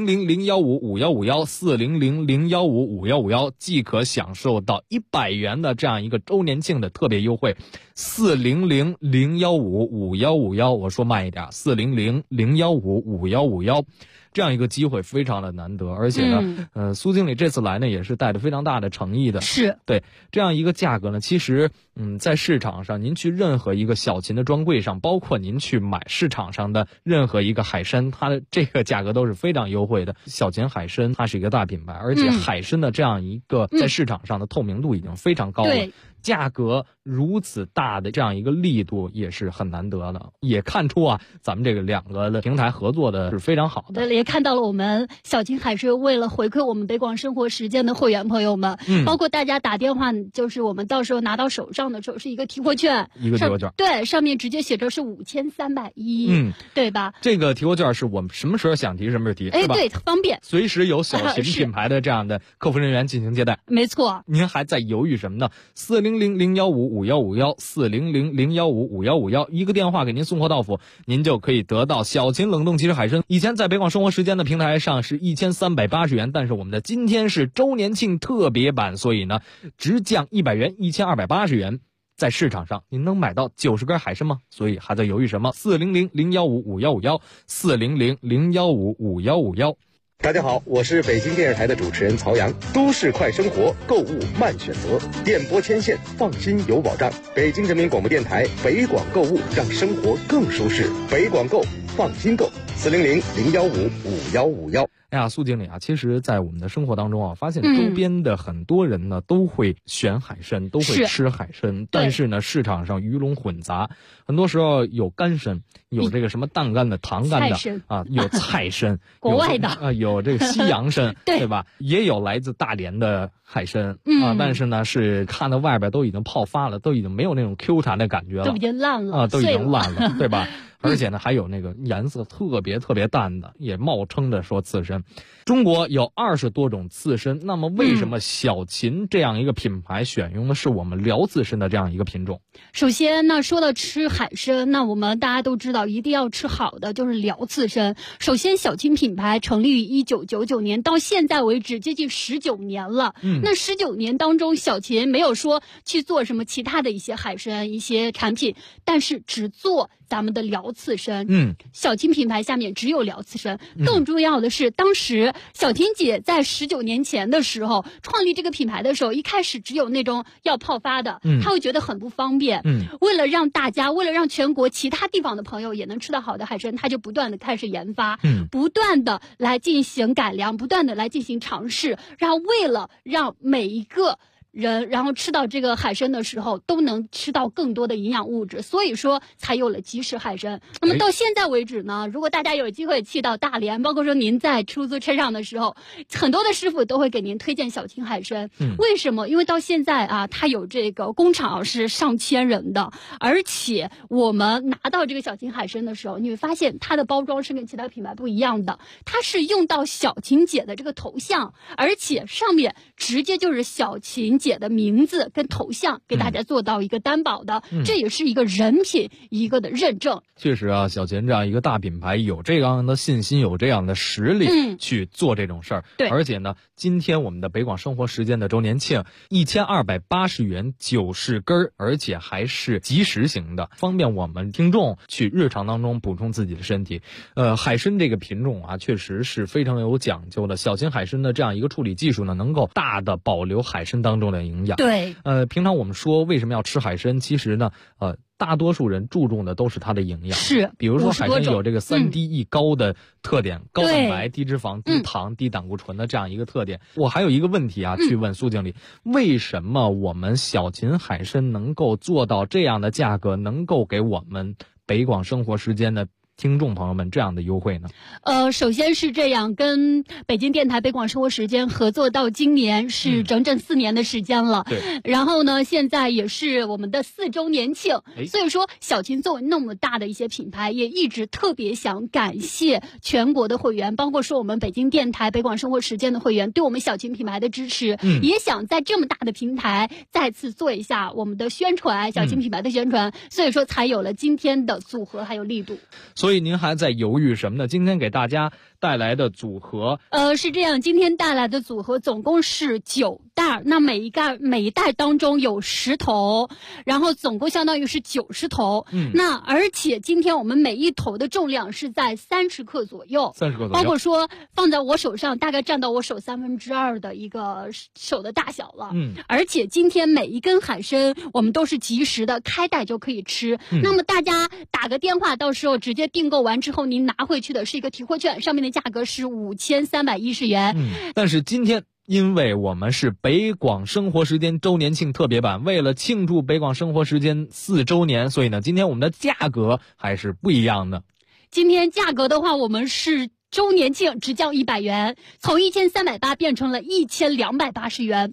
400-015-5151，400-015-5151，即可享受到100元的这样一个周年庆的特别优惠。400-015-5151，我说慢一点，400-015-5151，这样一个机会非常的难得，而且呢，苏经理这次来呢也是带着非常大的诚意的。 是对这样一个价格呢，其实在市场上，您去任何一个小秦的专柜上，包括您去买市场上的任何一个海参，它的这个价格都是非常优惠的。小秦海参它是一个大品牌，而且海参的这样一个在市场上的透明度已经非常高了。价格如此大的这样一个力度也是很难得的，也看出啊，咱们这个两个的平台合作的是非常好的。 对，也看到了我们小秦海参为了回馈我们北广生活时间的会员朋友们，包括大家打电话，就是我们到时候拿到手上的时候是一个提货券，对，上面直接写着是5310，对吧？ 这个提货券是我们什么时候想提什么时候提， 哎，对，方便， 随时有小秦品牌的这样的客服人员进行接待。 没错， 您还在犹豫什么呢？400-015-5151，400-015-5151，一个电话给您送货到府，您就可以得到小秦冷冻即食海参。以前在北广生活时间的平台上是1380元，但是我们的今天是周年庆特别版，所以呢，直降100元，1280元。在市场上您能买到90根海参吗？所以还在犹豫什么？400-015-5151，400-015-5151。 大家好，我是北京电视台的主持人曹阳。都市快生活，购物慢选择，电波牵线，放心有保障。北京人民广播电台北广购物，让生活更舒适。北广购，放心购，400-015-5151。 哎呀，苏经理啊，其实在我们的生活当中啊，发现周边的很多人呢都会选海参，都会吃海参，但是呢市场上鱼龙混杂，很多时候有干参，有这个什么淡干的、糖干的啊，有菜参， 国外的有这个西洋参，对吧？也有来自大连的海参啊，但是呢是看到外边都已经泡发了，都已经没有那种 Q 弹的感觉了， 都已经烂了啊，都已经烂了，对吧？而且呢，还有那个颜色特别淡的，也冒称的说刺参。中国有20多种刺参，那么为什么小秦这样一个品牌选用的是我们辽刺参的这样一个品种？ 首先呢，说到吃海参，那我们大家都知道，一定要吃好的，就是辽刺参。首先，小秦品牌成立于1999年，到现在为止接近19年了。那19年当中，小秦没有说去做什么其他的一些海参一些产品，但是只做咱们的辽刺参。小秦品牌下面只有辽刺参。更重要的是，当时小秦姐在19年前的时候创立这个品牌的时候，一开始只有那种要泡发的，她会觉得很不方便。为了让大家，为了让全国其他地方的朋友也能吃到好的海参，她就不断的开始研发，不断的来进行改良，不断的来进行尝试，然后为了让每一个人然后吃到这个海参的时候都能吃到更多的营养物质，所以说才有了即食海参。那么到现在为止呢，如果大家有机会去到大连，包括说您在出租车上的时候，很多的师傅都会给您推荐小秦海参。为什么？因为到现在啊，它有这个工厂是上千人的，而且我们拿到这个小秦海参的时候，你会发现它的包装是跟其他品牌不一样的，它是用到小秦姐的这个头像，而且上面直接就是小秦姐的名字跟头像给大家做到一个担保的，这也是一个人品一个的认证。 确实啊，小秦这样一个大品牌有这样的信心，有这样的实力去做这种事儿。 对， 而且呢，今天我们的北广生活时间的周年庆，1280元90根，而且还是即食型的，方便我们听众去日常当中补充自己的身体。海参这个品种啊，确实是非常有讲究的。小秦海参的这样一个处理技术呢，能够大的保留海参当中的营养。 对， 平常我们说为什么要吃海参，其实呢，大多数人注重的都是它的营养， 是， 比如说海参有这个3低1高的特点，高蛋白、低脂肪、低糖、低胆固醇的这样一个特点。我还有一个问题啊，去问苏经理，为什么我们小秦海参能够做到这样的价格，能够给我们北广生活时间的听众朋友们这样的优惠呢？ 首先是这样，跟北京电台北广生活时间合作到今年是整整4年的时间了。 对。 然后呢，现在也是我们的4周年庆，所以说小秦作为那么大的一些品牌，也一直特别想感谢全国的会员，包括说我们北京电台北广生活时间的会员对我们小秦品牌的支持，也想在这么大的平台再次做一下我们的宣传，小秦品牌的宣传，所以说才有了今天的组合还有力度。 所以您还在犹豫什么呢？今天给大家带来的组合， 是这样，今天带来的组合总共是9袋，那每一袋当中有10头，然后总共相当于是90头。那而且今天我们每一头的重量是在30克左右，30克左右，包括说放在我手上，大概占到我手2/3的一个手的大小了。而且今天每一根海参我们都是即食的，开袋就可以吃。那么大家打个电话，到时候直接订购完之后，您拿回去的是一个提货券，上面的价格是5310元。 但是今天因为我们是北广生活时间周年庆特别版，为了庆祝北广生活时间4周年，所以呢，今天我们的价格还是不一样的。 今天价格的话，我们是周年庆只降100元，从1380变成了1280元。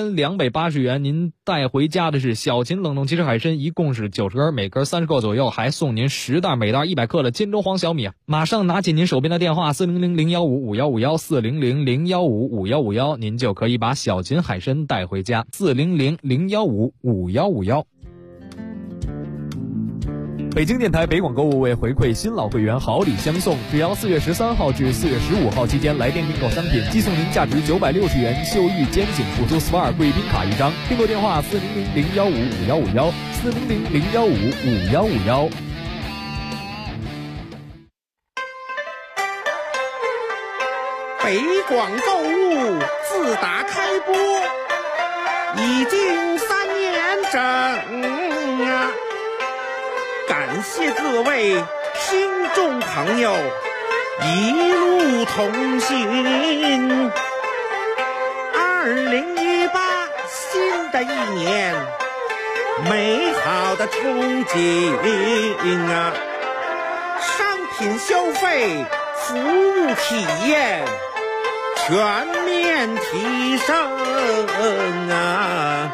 1280元，您带回家的是小秦冷冻即食海参，一共是90根，每根30克左右，还送您10袋，每袋100克的金州黄小米。马上拿起您手边的电话400-015-5151，400-015-5151，您就可以把小秦海参带回家。400-015-5151。北京电台北广购物为回馈新老会员好礼相送，只要4月13号至4月15号期间来电订购商品，寄送您价值960元秀玉肩颈辅助 SPA 贵宾卡1张。订购电话400-015-5151，400-015-5151。 北广购物自打开播已经3年整啊！感谢各位听众朋友一路同行。2018新的一年，美好的憧憬啊！商品消费、服务体验全面提升啊！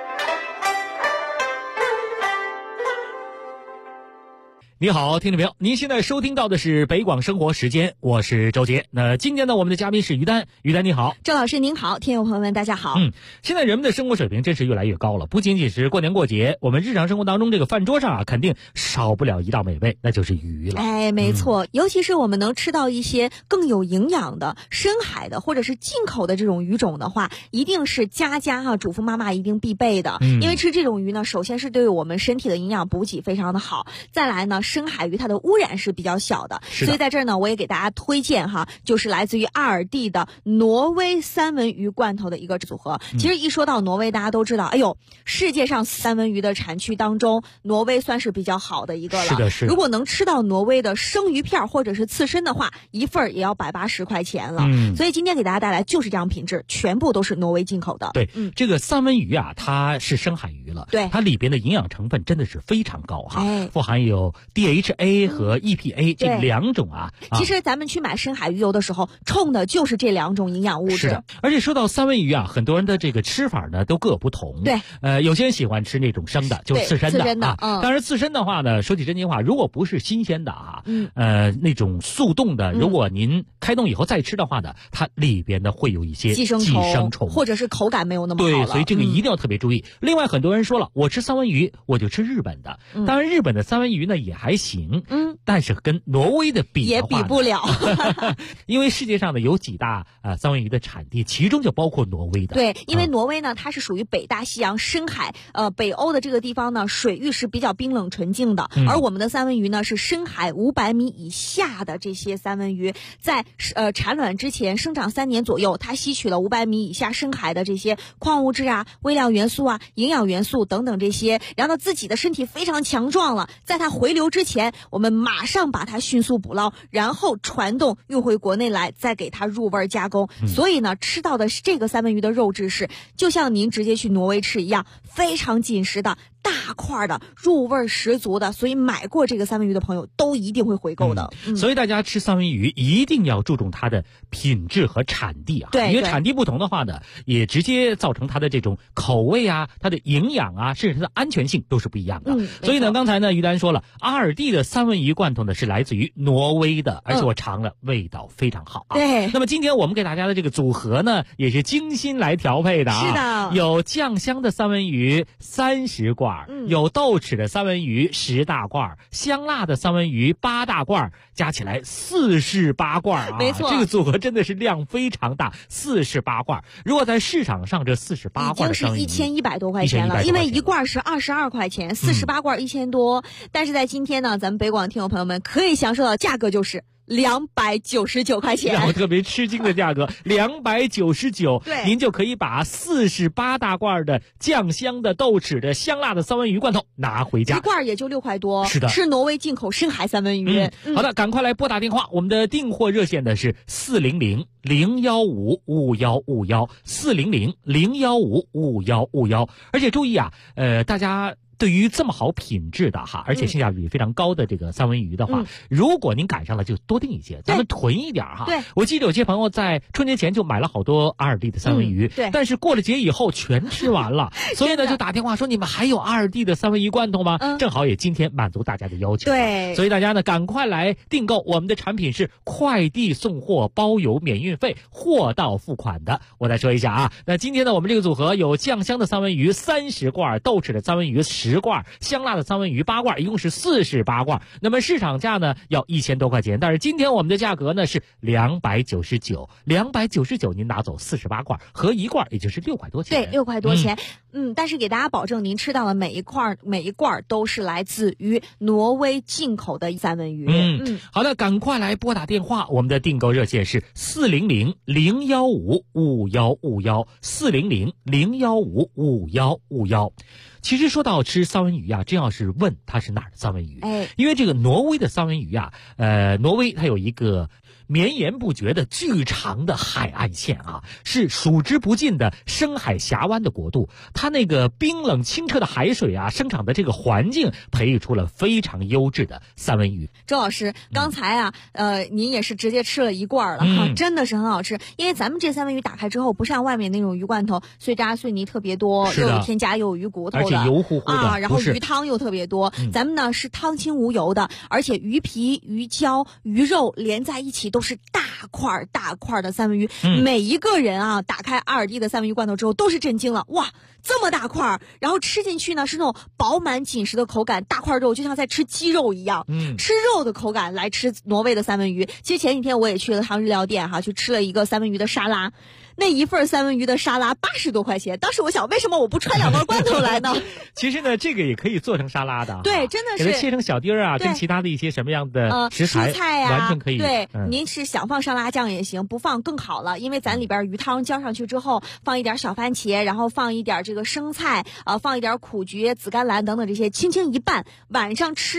你好，听众朋友，您现在收听到的是北广生活时间，我是周杰。那今天呢，我们的嘉宾是于丹。于丹你好。 周老师您好，听友朋友们大家好。 现在人们的生活水平真是越来越高了，不仅仅是过年过节，我们日常生活当中这个饭桌上啊，肯定少不了一道美味，那就是鱼了。 哎，没错，尤其是我们能吃到一些更有营养的深海的或者是进口的这种鱼种的话，一定是家主妇妈妈一定必备的。因为吃这种鱼呢，首先是对我们身体的营养补给非常的好，再来呢，深海鱼它的污染是比较小的，所以在这儿呢，我也给大家推荐就是来自于阿尔蒂的挪威三文鱼罐头的一个组合。其实一说到挪威，大家都知道，哎呦，世界上三文鱼的产区当中，挪威算是比较好的一个了。 是的。 如果能吃到挪威的生鱼片或者是刺身的话，一份也要180块钱了。所以今天给大家带来就是这样品质，全部都是挪威进口的。 对，这个三文鱼啊，它是深海鱼了， 对， 它里边的营养成分真的是非常高富含有 DHA 和 EPA 这2种啊。 其实咱们去买深海鱼油的时候，冲的就是这2种营养物质。 是的，而且说到三文鱼啊，很多人的这个吃法呢都各有不同。 对， 有些人喜欢吃那种生的，就是刺身的啊。 当然刺身的话呢，说起真心话，如果不是新鲜的啊，那种速冻的，如果您开冻以后再吃的话呢，它里边呢会有一些寄生虫， 或者是口感没有那么好了。 对，所以这个一定要特别注意。另外，很多人说了，我吃三文鱼我就吃日本的，当然日本的三文鱼呢也还行，但是跟挪威的比的话也比不了， 因为世界上呢有几大三文鱼的产地，其中就包括挪威的。 对，因为挪威呢它是属于北大西洋深海，北欧的这个地方呢水域是比较冰冷纯净的，而我们的三文鱼呢是深海500米以下的这些三文鱼，在产卵之前生长3年左右，它吸取了500米以下深海的这些矿物质啊、微量元素啊、营养元素等等这些，然后自己的身体非常强壮了，在它回流之前，我们马上把它迅速捕捞，然后传动运回国内来，再给它入味加工。所以呢，吃到的这个三文鱼的肉质是就像您直接去挪威吃一样，非常紧实的大块的，入味十足的，所以买过这个三文鱼的朋友都一定会回购的。 所以大家吃三文鱼一定要注重它的品质和产地啊， 对， 因为产地不同的话呢，也直接造成它的这种口味啊、它的营养啊，甚至它的安全性都是不一样的。所以呢，刚才呢于丹说了，阿尔蒂的三文鱼罐头呢是来自于挪威的，而且我尝了，味道非常好啊。 对。 那么今天我们给大家的这个组合呢，也是精心来调配的啊。 是的。 有酱香的三文鱼30罐，有豆豉的三文鱼10大罐，香辣的三文鱼8大罐，加起来48罐啊！ 没错， 这个组合真的是量非常大，48罐。如果在市场上这48罐的三文鱼已经是1100多块钱了，因为一罐是22块钱，48罐1000多。但是在今天呢，咱们北广听友朋友们可以享受到价格就是299块钱， 让我特别吃惊的价格，299， 对， 您就可以把48大罐的酱香的豆豉的香辣的三文鱼罐头拿回家， 一罐也就6块多， 是的， 吃挪威进口深海三文鱼。 好的，赶快来拨打电话，我们的订货热线的是400-015-5151，400-015-5151，而且注意啊，大家对于这么好品质的哈，而且性价比非常高的这个三文鱼的话，如果您赶上了就多订一些，咱们囤一点哈。 对， 我记得有些朋友在春节前就买了好多阿尔蒂的三文鱼， 对， 但是过了节以后全吃完了，所以呢就打电话说你们还有阿尔蒂的三文鱼罐头吗？正好也今天满足大家的要求。 对， 所以大家呢赶快来订购，我们的产品是快递送货包邮免运费，货到付款的。我再说一下啊，那今天呢我们这个组合有酱香的三文鱼30罐，豆豉的三文鱼10罐，香辣的三文鱼8罐，一共是48罐。那么市场价呢要1000多块钱，但是今天我们的价格呢是299，299您拿走48罐，合一罐也就是6块多钱。 对，6块多钱。但是给大家保证，您吃到的每一罐都是来自于挪威进口的三文鱼。 好的，赶快来拨打电话，我们的订购热线是400-015-5151，400-015-5151。其实说到吃三文鱼啊，真要是问它是哪儿的三文鱼，因为这个挪威的三文鱼啊，挪威它有一个绵延不绝的巨长的海岸线啊，是数之不尽的深海峡湾的国度。它那个冰冷清澈的海水啊，生长的这个环境，培育出了非常优质的三文鱼。 周老师，刚才啊，您也是直接吃了一罐了哈，真的是很好吃。因为咱们这三文鱼打开之后，不像外面那种鱼罐头碎渣碎泥特别多，又有添加又有鱼骨头的， 而且油乎乎的啊，然后鱼汤又特别多。咱们呢是汤清无油的，而且鱼皮、鱼胶、鱼肉连在一起都是大块的三文鱼。每一个人啊，打开阿尔蒂的三文鱼罐头之后都是震惊了，哇，这么大块，然后吃进去呢是那种饱满紧实的口感，大块肉就像在吃鸡肉一样，吃肉的口感来吃挪威的三文鱼。其实前几天我也去了趟日料店哈，去吃了一个三文鱼的沙拉。那一份三文鱼的沙拉80多块钱，当时我想，为什么我不揣2包罐头来呢？ 其实呢，这个也可以做成沙拉的。 对，真的是给它切成小丁儿啊，跟其他的一些什么样的食材， 蔬菜啊， 完全可以。 对，您是想放沙拉酱也行，不放更好了，因为咱里边鱼汤浇上去之后，放一点小番茄，然后放一点这个生菜，放一点苦菊、紫甘蓝等等这些，轻轻一拌，晚上吃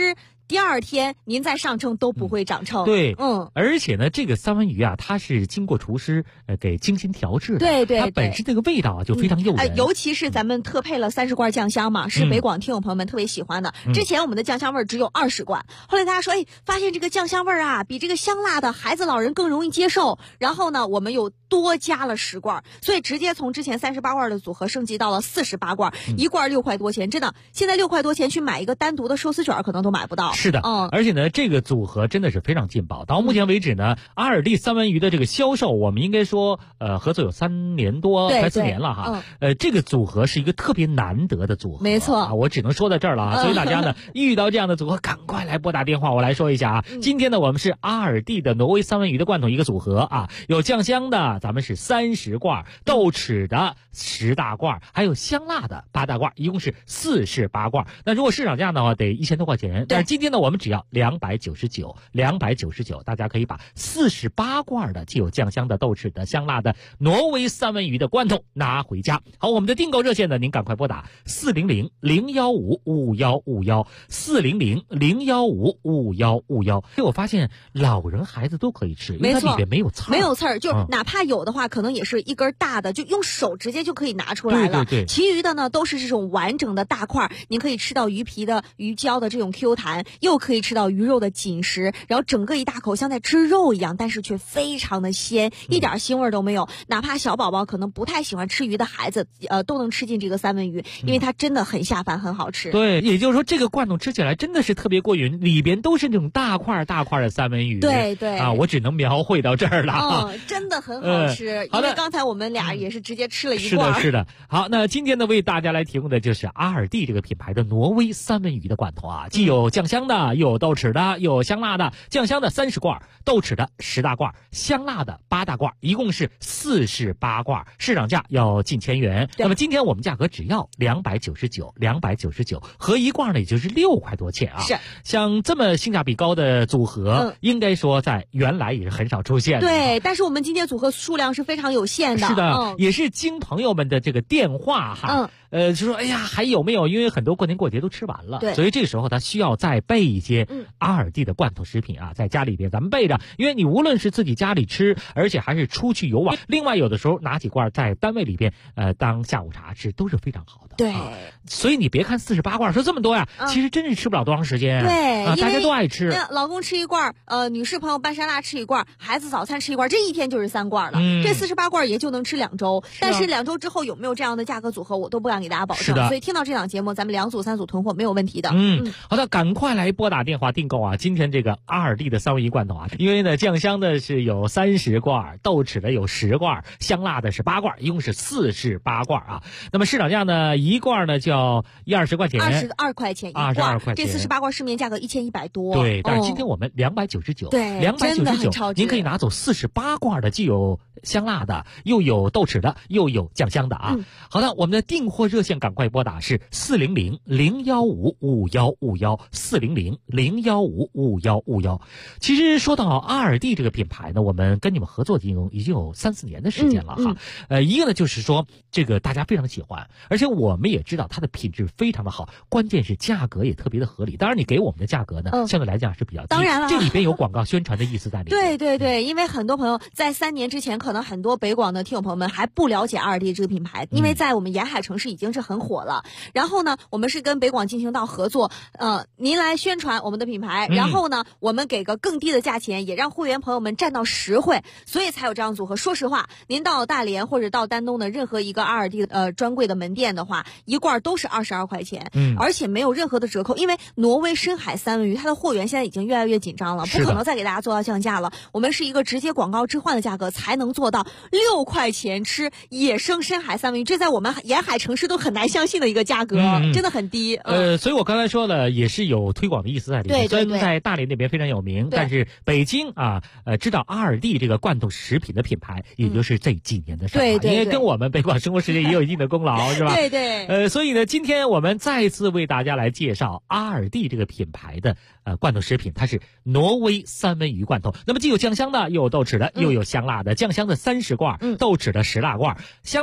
第二天您再上称都不会长称。 对，而且呢，这个三文鱼啊，它是经过厨师给精心调制的， 对， 它本身这个味道啊就非常诱人。 尤其是咱们特配了30罐酱香嘛，是北广听友朋友们特别喜欢的。之前我们的酱香味只有20罐，后来大家说，发现这个酱香味啊，比这个香辣的孩子老人更容易接受。然后呢，我们又多加了10罐，所以直接从之前38罐的组合升级到了48罐，一罐6块多钱，真的，现在6块多钱去买一个单独的寿司卷可能都买不到。 是的，而且呢，这个组合真的是非常劲爆。到目前为止呢，阿尔蒂三文鱼的这个销售，我们应该说，合作有3年多，快4年了哈。这个组合是一个特别难得的组合， 没错， 我只能说到这儿了啊。所以大家呢，遇到这样的组合，赶快来拨打电话，我来说一下啊。今天呢，我们是阿尔蒂的挪威三文鱼的罐头一个组合啊，有酱香的，咱们是30罐，豆豉的10大罐，还有香辣的8大罐，一共是48罐。那如果市场价的话，得1000多块钱，但是今天呢，我们只要299，大家可以把48罐的既有酱香的、豆豉的、香辣的挪威三文鱼的罐头拿回家。好，我们的订购热线呢，您赶快拨打400-015-5151，400-015-5151。我发现老人孩子都可以吃，因为它里边没有刺儿， 没有刺儿，就哪怕有的话，可能也是一根大的，就用手直接就可以拿出来了。 对， 其余的呢都是这种完整的大块，您可以吃到鱼皮的、鱼胶的这种 Q 弹，又可以吃到鱼肉的紧实，然后整个一大口像在吃肉一样，但是却非常的鲜，一点腥味都没有。哪怕小宝宝可能不太喜欢吃鱼的孩子，都能吃进这个三文鱼，因为它真的很下饭，很好吃。 对，也就是说这个罐头吃起来真的是特别过瘾，里边都是那种大块的三文鱼。 对啊，我只能描绘到这儿了。 真的很好吃。 好的， 因为刚才我们俩也是直接吃了一罐。 是的。好，那今天呢，为大家来提供的就是阿尔蒂这个品牌的挪威三文鱼的罐头啊，既有酱香的，又有豆豉的，又有香辣的。酱香的30罐，豆豉的10大罐，香辣的8大罐，一共是48罐，市场价要近1000元。那么今天我们价格只要299，合一罐呢也就是6块多钱啊。 是， 像这么性价比高的组合，应该说在原来也是很少出现的。 对，但是我们今天组合数量是非常有限的。 是的，也是经朋友们的这个电话哈。就说哎呀还有没有，因为很多过年过节都吃完了，所以这个时候他需要再备一些阿尔蒂的罐头食品啊，在家里边咱们备着，因为你无论是自己家里吃，而且还是出去游玩，另外有的时候拿几罐在单位里边当下午茶吃都是非常好的。 对， 所以你别看48罐说这么多呀，其实真是吃不了多长时间。 对， 大家都爱吃。 老公吃一罐，女士朋友拌沙拉吃一罐，孩子早餐吃一罐，这一天就是3罐了。这48罐也就能吃2周，但是2周之后有没有这样的价格组合，我都不敢给大家保证。所以听到这档节目，咱们2组3组囤货没有问题的。 好的，赶快来拨打电话订购啊！今天这个阿尔蒂的三文鱼罐头啊，因为呢酱香的是有30罐，豆豉的有10罐，香辣的是8罐，一共是48罐啊。那么市场价呢，一罐呢就要120块钱 ，22块钱一罐 ，22块钱。 这48罐市面价格1100多。 对，但是今天我们299， 对 ，299，您可以拿走48罐的，既有香辣的，又有豆豉的，又有酱香的啊。好的，我们的订货热线赶快拨打是400-015-5151，400-015-5151。其实说到阿尔蒂这个品牌呢，我们跟你们合作已经有3-4年的时间了哈。一个呢就是说这个大家非常喜欢，而且我们也知道它的品质非常的好，关键是价格也特别的合理。当然你给我们的价格呢，相对来讲是比较低， 当然了， 这里边有广告宣传的意思在里面。 对，因为很多朋友在3年之前，可能很多北广的听友朋友们还不了解阿尔蒂这个品牌，因为在我们沿海城市已经是很火了。然后呢，我们是跟北广进行到合作，您来宣传我们的品牌，然后呢，我们给个更低的价钱，也让会员朋友们占到实惠，所以才有这样组合。说实话，您到大连或者到丹东的任何一个阿尔蒂专柜的门店的话，一罐都是22块钱，而且没有任何的折扣，因为挪威深海三文鱼它的货源现在已经越来越紧张了，不可能再给大家做到降价了。我们是一个直接广告置换的价格，才能做到6块钱吃野生深海三文鱼，这在我们沿海城市都很难相信的一个价格，真的很低。 所以我刚才说了，也是有推广的意思在里面。虽然在大连那边非常有名，但是北京啊，知道阿尔蒂这个罐头食品的品牌，也就是这几年的事儿，因为跟我们北广生活时间也有一定的功劳，是吧？ 对。 所以呢，今天我们再次为大家来介绍阿尔蒂这个品牌的罐头食品，它是挪威三文鱼罐头。那么既有酱香的，又有豆豉的，又有香辣的。酱香的30罐，豆豉的10大罐，香辣的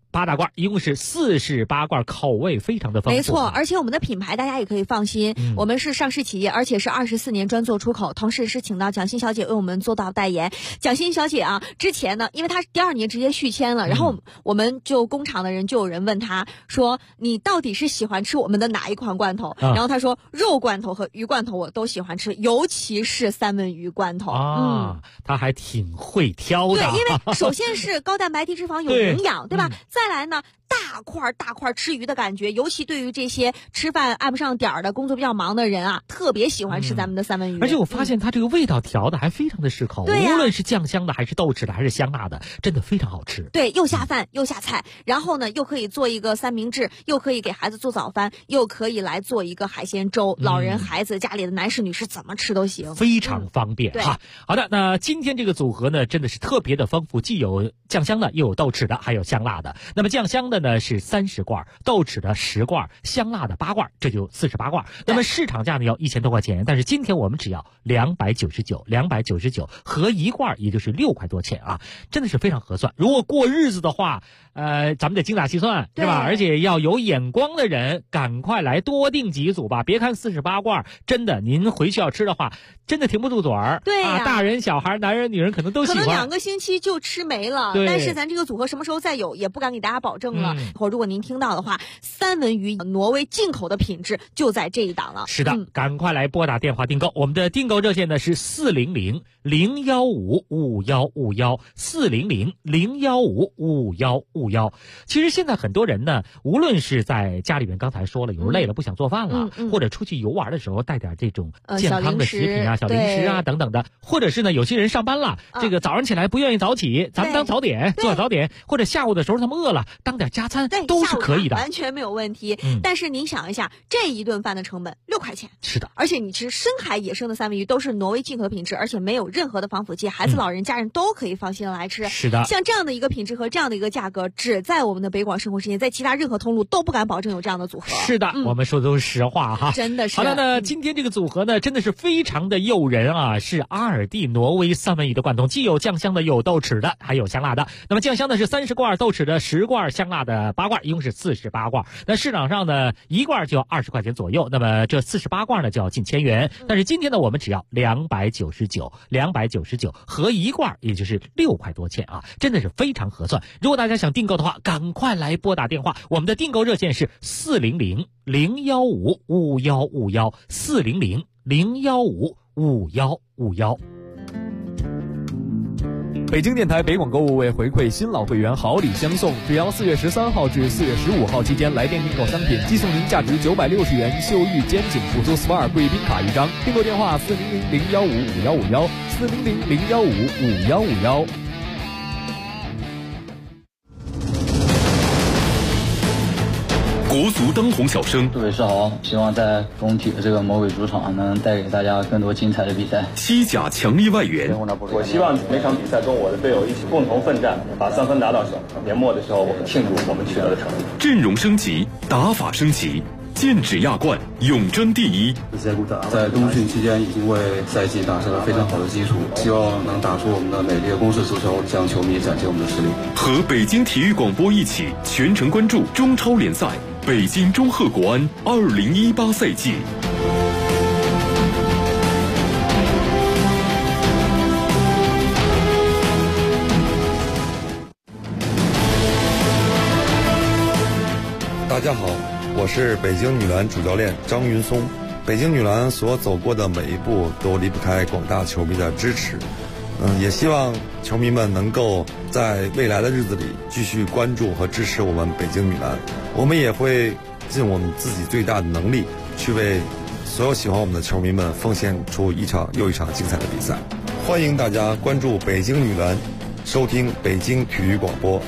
8大罐，一共是48罐，口味非常的丰富。 没错，而且我们的品牌大家也可以放心，我们是上市企业，而且是24年专做出口，同时是请到蒋欣小姐为我们做到代言。蒋欣小姐啊，之前呢，因为她第2年直接续签了，然后我们就工厂的人就有人问她说，你到底是喜欢吃我们的哪一款罐头？然后她说，肉罐头和鱼罐头我都喜欢吃，尤其是三文鱼罐头。 她还挺会挑的。 对，因为首先是高蛋白低脂肪有营养，对吧？再来呢，大块吃鱼的感觉，尤其对于这些吃饭按不上点儿的、工作比较忙的人啊，特别喜欢吃咱们的三文鱼。 而且我发现它这个味道调的还非常的适口，无论是酱香的还是豆豉的还是香辣的，真的非常好吃。 对，又下饭又下菜，然后呢又可以做一个三明治，又可以给孩子做早饭，又可以来做一个海鲜粥，老人孩子家里的男士女士怎么吃都行， 非常方便哈。好的，那今天这个组合呢真的是特别的丰富，既有酱香的，又有豆豉的，还有香辣的。那么酱香的呢是30罐，豆豉的10罐，香辣的8罐，这就48罐。那么市场价呢要1000多块钱，但是今天我们只要299，合一罐也就是6块多钱啊，真的是非常合算。如果过日子的话，咱们得精打细算，是吧？而且要有眼光的人，赶快来多订几组吧。别看48罐，真的您回去要吃的话，真的停不住嘴儿。 对呀， 大人小孩、男人女人可能都喜欢， 可能2个星期就吃没了。但是咱这个组合什么时候再有，也不敢给大家保证了。或如果您听到的话，三文鱼挪威进口的品质就在这一档了。 是的，赶快来拨打电话订购。我们的订购热线呢是400-015-5151，400-015-5151。其实现在很多人呢，无论是在家里面，刚才说了，有时累了不想做饭了，或者出去游玩的时候带点这种健康的食品啊、小零食啊等等的，或者是呢，有些人上班了，这个早上起来不愿意早起，咱们当早点，做早点，或者下午的时候他们饿了，当点加餐，都是可以的， 完全没有问题。但是您想一下，这一顿饭的成本6块钱， 是的， 而且你吃深海野生的三文鱼都是挪威进口的品质，而且没有任何的防腐剂，孩子、老人、家人都可以放心的来吃。 是的， 像这样的一个品质和这样的一个价格，只在我们的北广生活时间，在其他任何通路都不敢保证有这样的组合。 是的，我们说的都是实话哈， 真的是。 好的呢，今天这个组合呢，真的是非常的诱人啊，是阿尔蒂挪威三文鱼的罐头，既有酱香的，有豆豉的，还有香辣的。那么酱香的是30罐，豆豉的10罐，香辣的8罐，一共是48罐。那市场上呢，一罐就要20块钱左右，那么这48罐呢就要近1000元。但是今天呢，我们只要299，合一罐也就是6块多钱啊，真的是非常合算。如果大家想订购的话，赶快来拨打电话，我们的订购热线是400-015-5151，400-015-5151。 北京电台北广购物为回馈新老会员好礼相送，只要4月13号至4月15号期间来电订购商品，寄送您价值960元秀玉肩颈辅助 SPA 贵宾卡1张。订购电话400-015-5151，400-015-5151。 国足当红小生， 杜伟是好，希望在工体的这个魔鬼主场能带给大家更多精彩的比赛。 西甲强力外援， 我希望每场比赛跟我的队友一起共同奋战，把3分拿到手。年末的时候，我们庆祝我们取得的成绩。 阵容升级，打法升级，剑指亚冠，永争第一。 在冬训期间已经为赛季打下了非常好的基础，希望能打出我们的美丽的攻势足球，向球迷展现我们的实力。 和北京体育广播一起全程关注中超联赛北京中赫国安2018赛季。 大家好，我是北京女篮主教练张云松。北京女篮所走过的每一步都离不开广大球迷的支持。也希望球迷们能够在未来的日子里继续关注和支持我们北京女篮。我们也会尽我们自己最大的能力，去为所有喜欢我们的球迷们奉献出一场又一场精彩的比赛。欢迎大家关注北京女篮，收听北京体育广播。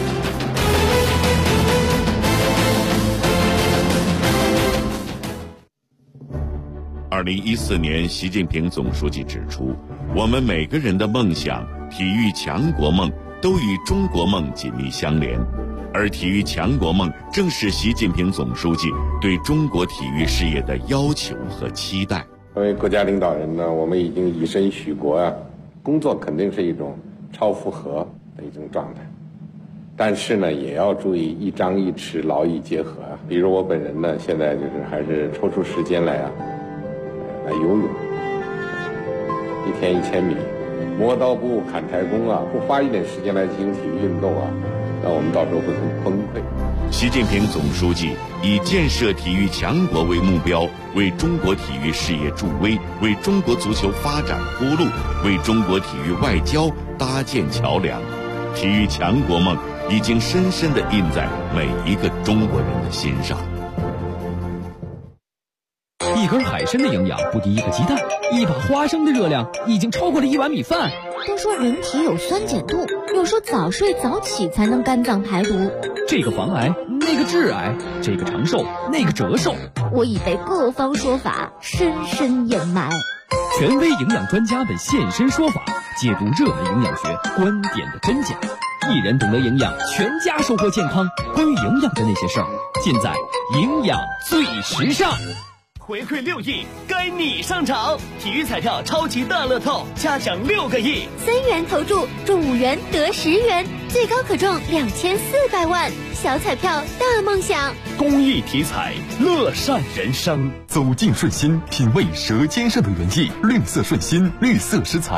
2014年，习近平总书记指出，我们每个人的梦想、体育强国梦都与中国梦紧密相连，而体育强国梦正是习近平总书记对中国体育事业的要求和期待。 作为国家领导人呢，我们已经以身许国啊，工作肯定是一种超负荷的一种状态。 但是呢，也要注意一张一弛，劳逸结合啊。比如我本人呢，现在就是还是抽出时间来游泳，1天1000米，磨刀不误砍柴工啊，不花一点时间来进行体育运动啊，那我们到时候会很崩溃。 习近平总书记以建设体育强国为目标，为中国体育事业助威，为中国足球发展铺路，为中国体育外交搭建桥梁。体育强国梦已经深深地印在每一个中国人的心上。 一根海参的营养不敌一个鸡蛋，一把花生的热量已经超过了1碗米饭。 都说人体有酸碱度，有时候早睡早起才能肝脏排毒。 这个防癌，那个致癌，这个长寿，那个折寿。 我已被各方说法深深掩埋。 权威营养专家们现身说法，解读热门营养学观点的真假。一人懂得营养，全家收获健康。关于营养的那些事儿，尽在营养最时尚。 回馈6亿，该你上场！体育彩票超级大乐透，加奖6个亿 ，3元投注中5元得10元，最高可中2400万。小彩票大梦想， 公益体彩，乐善人生。 走进顺心，品味舌尖上的原意，绿色顺心，绿色食材。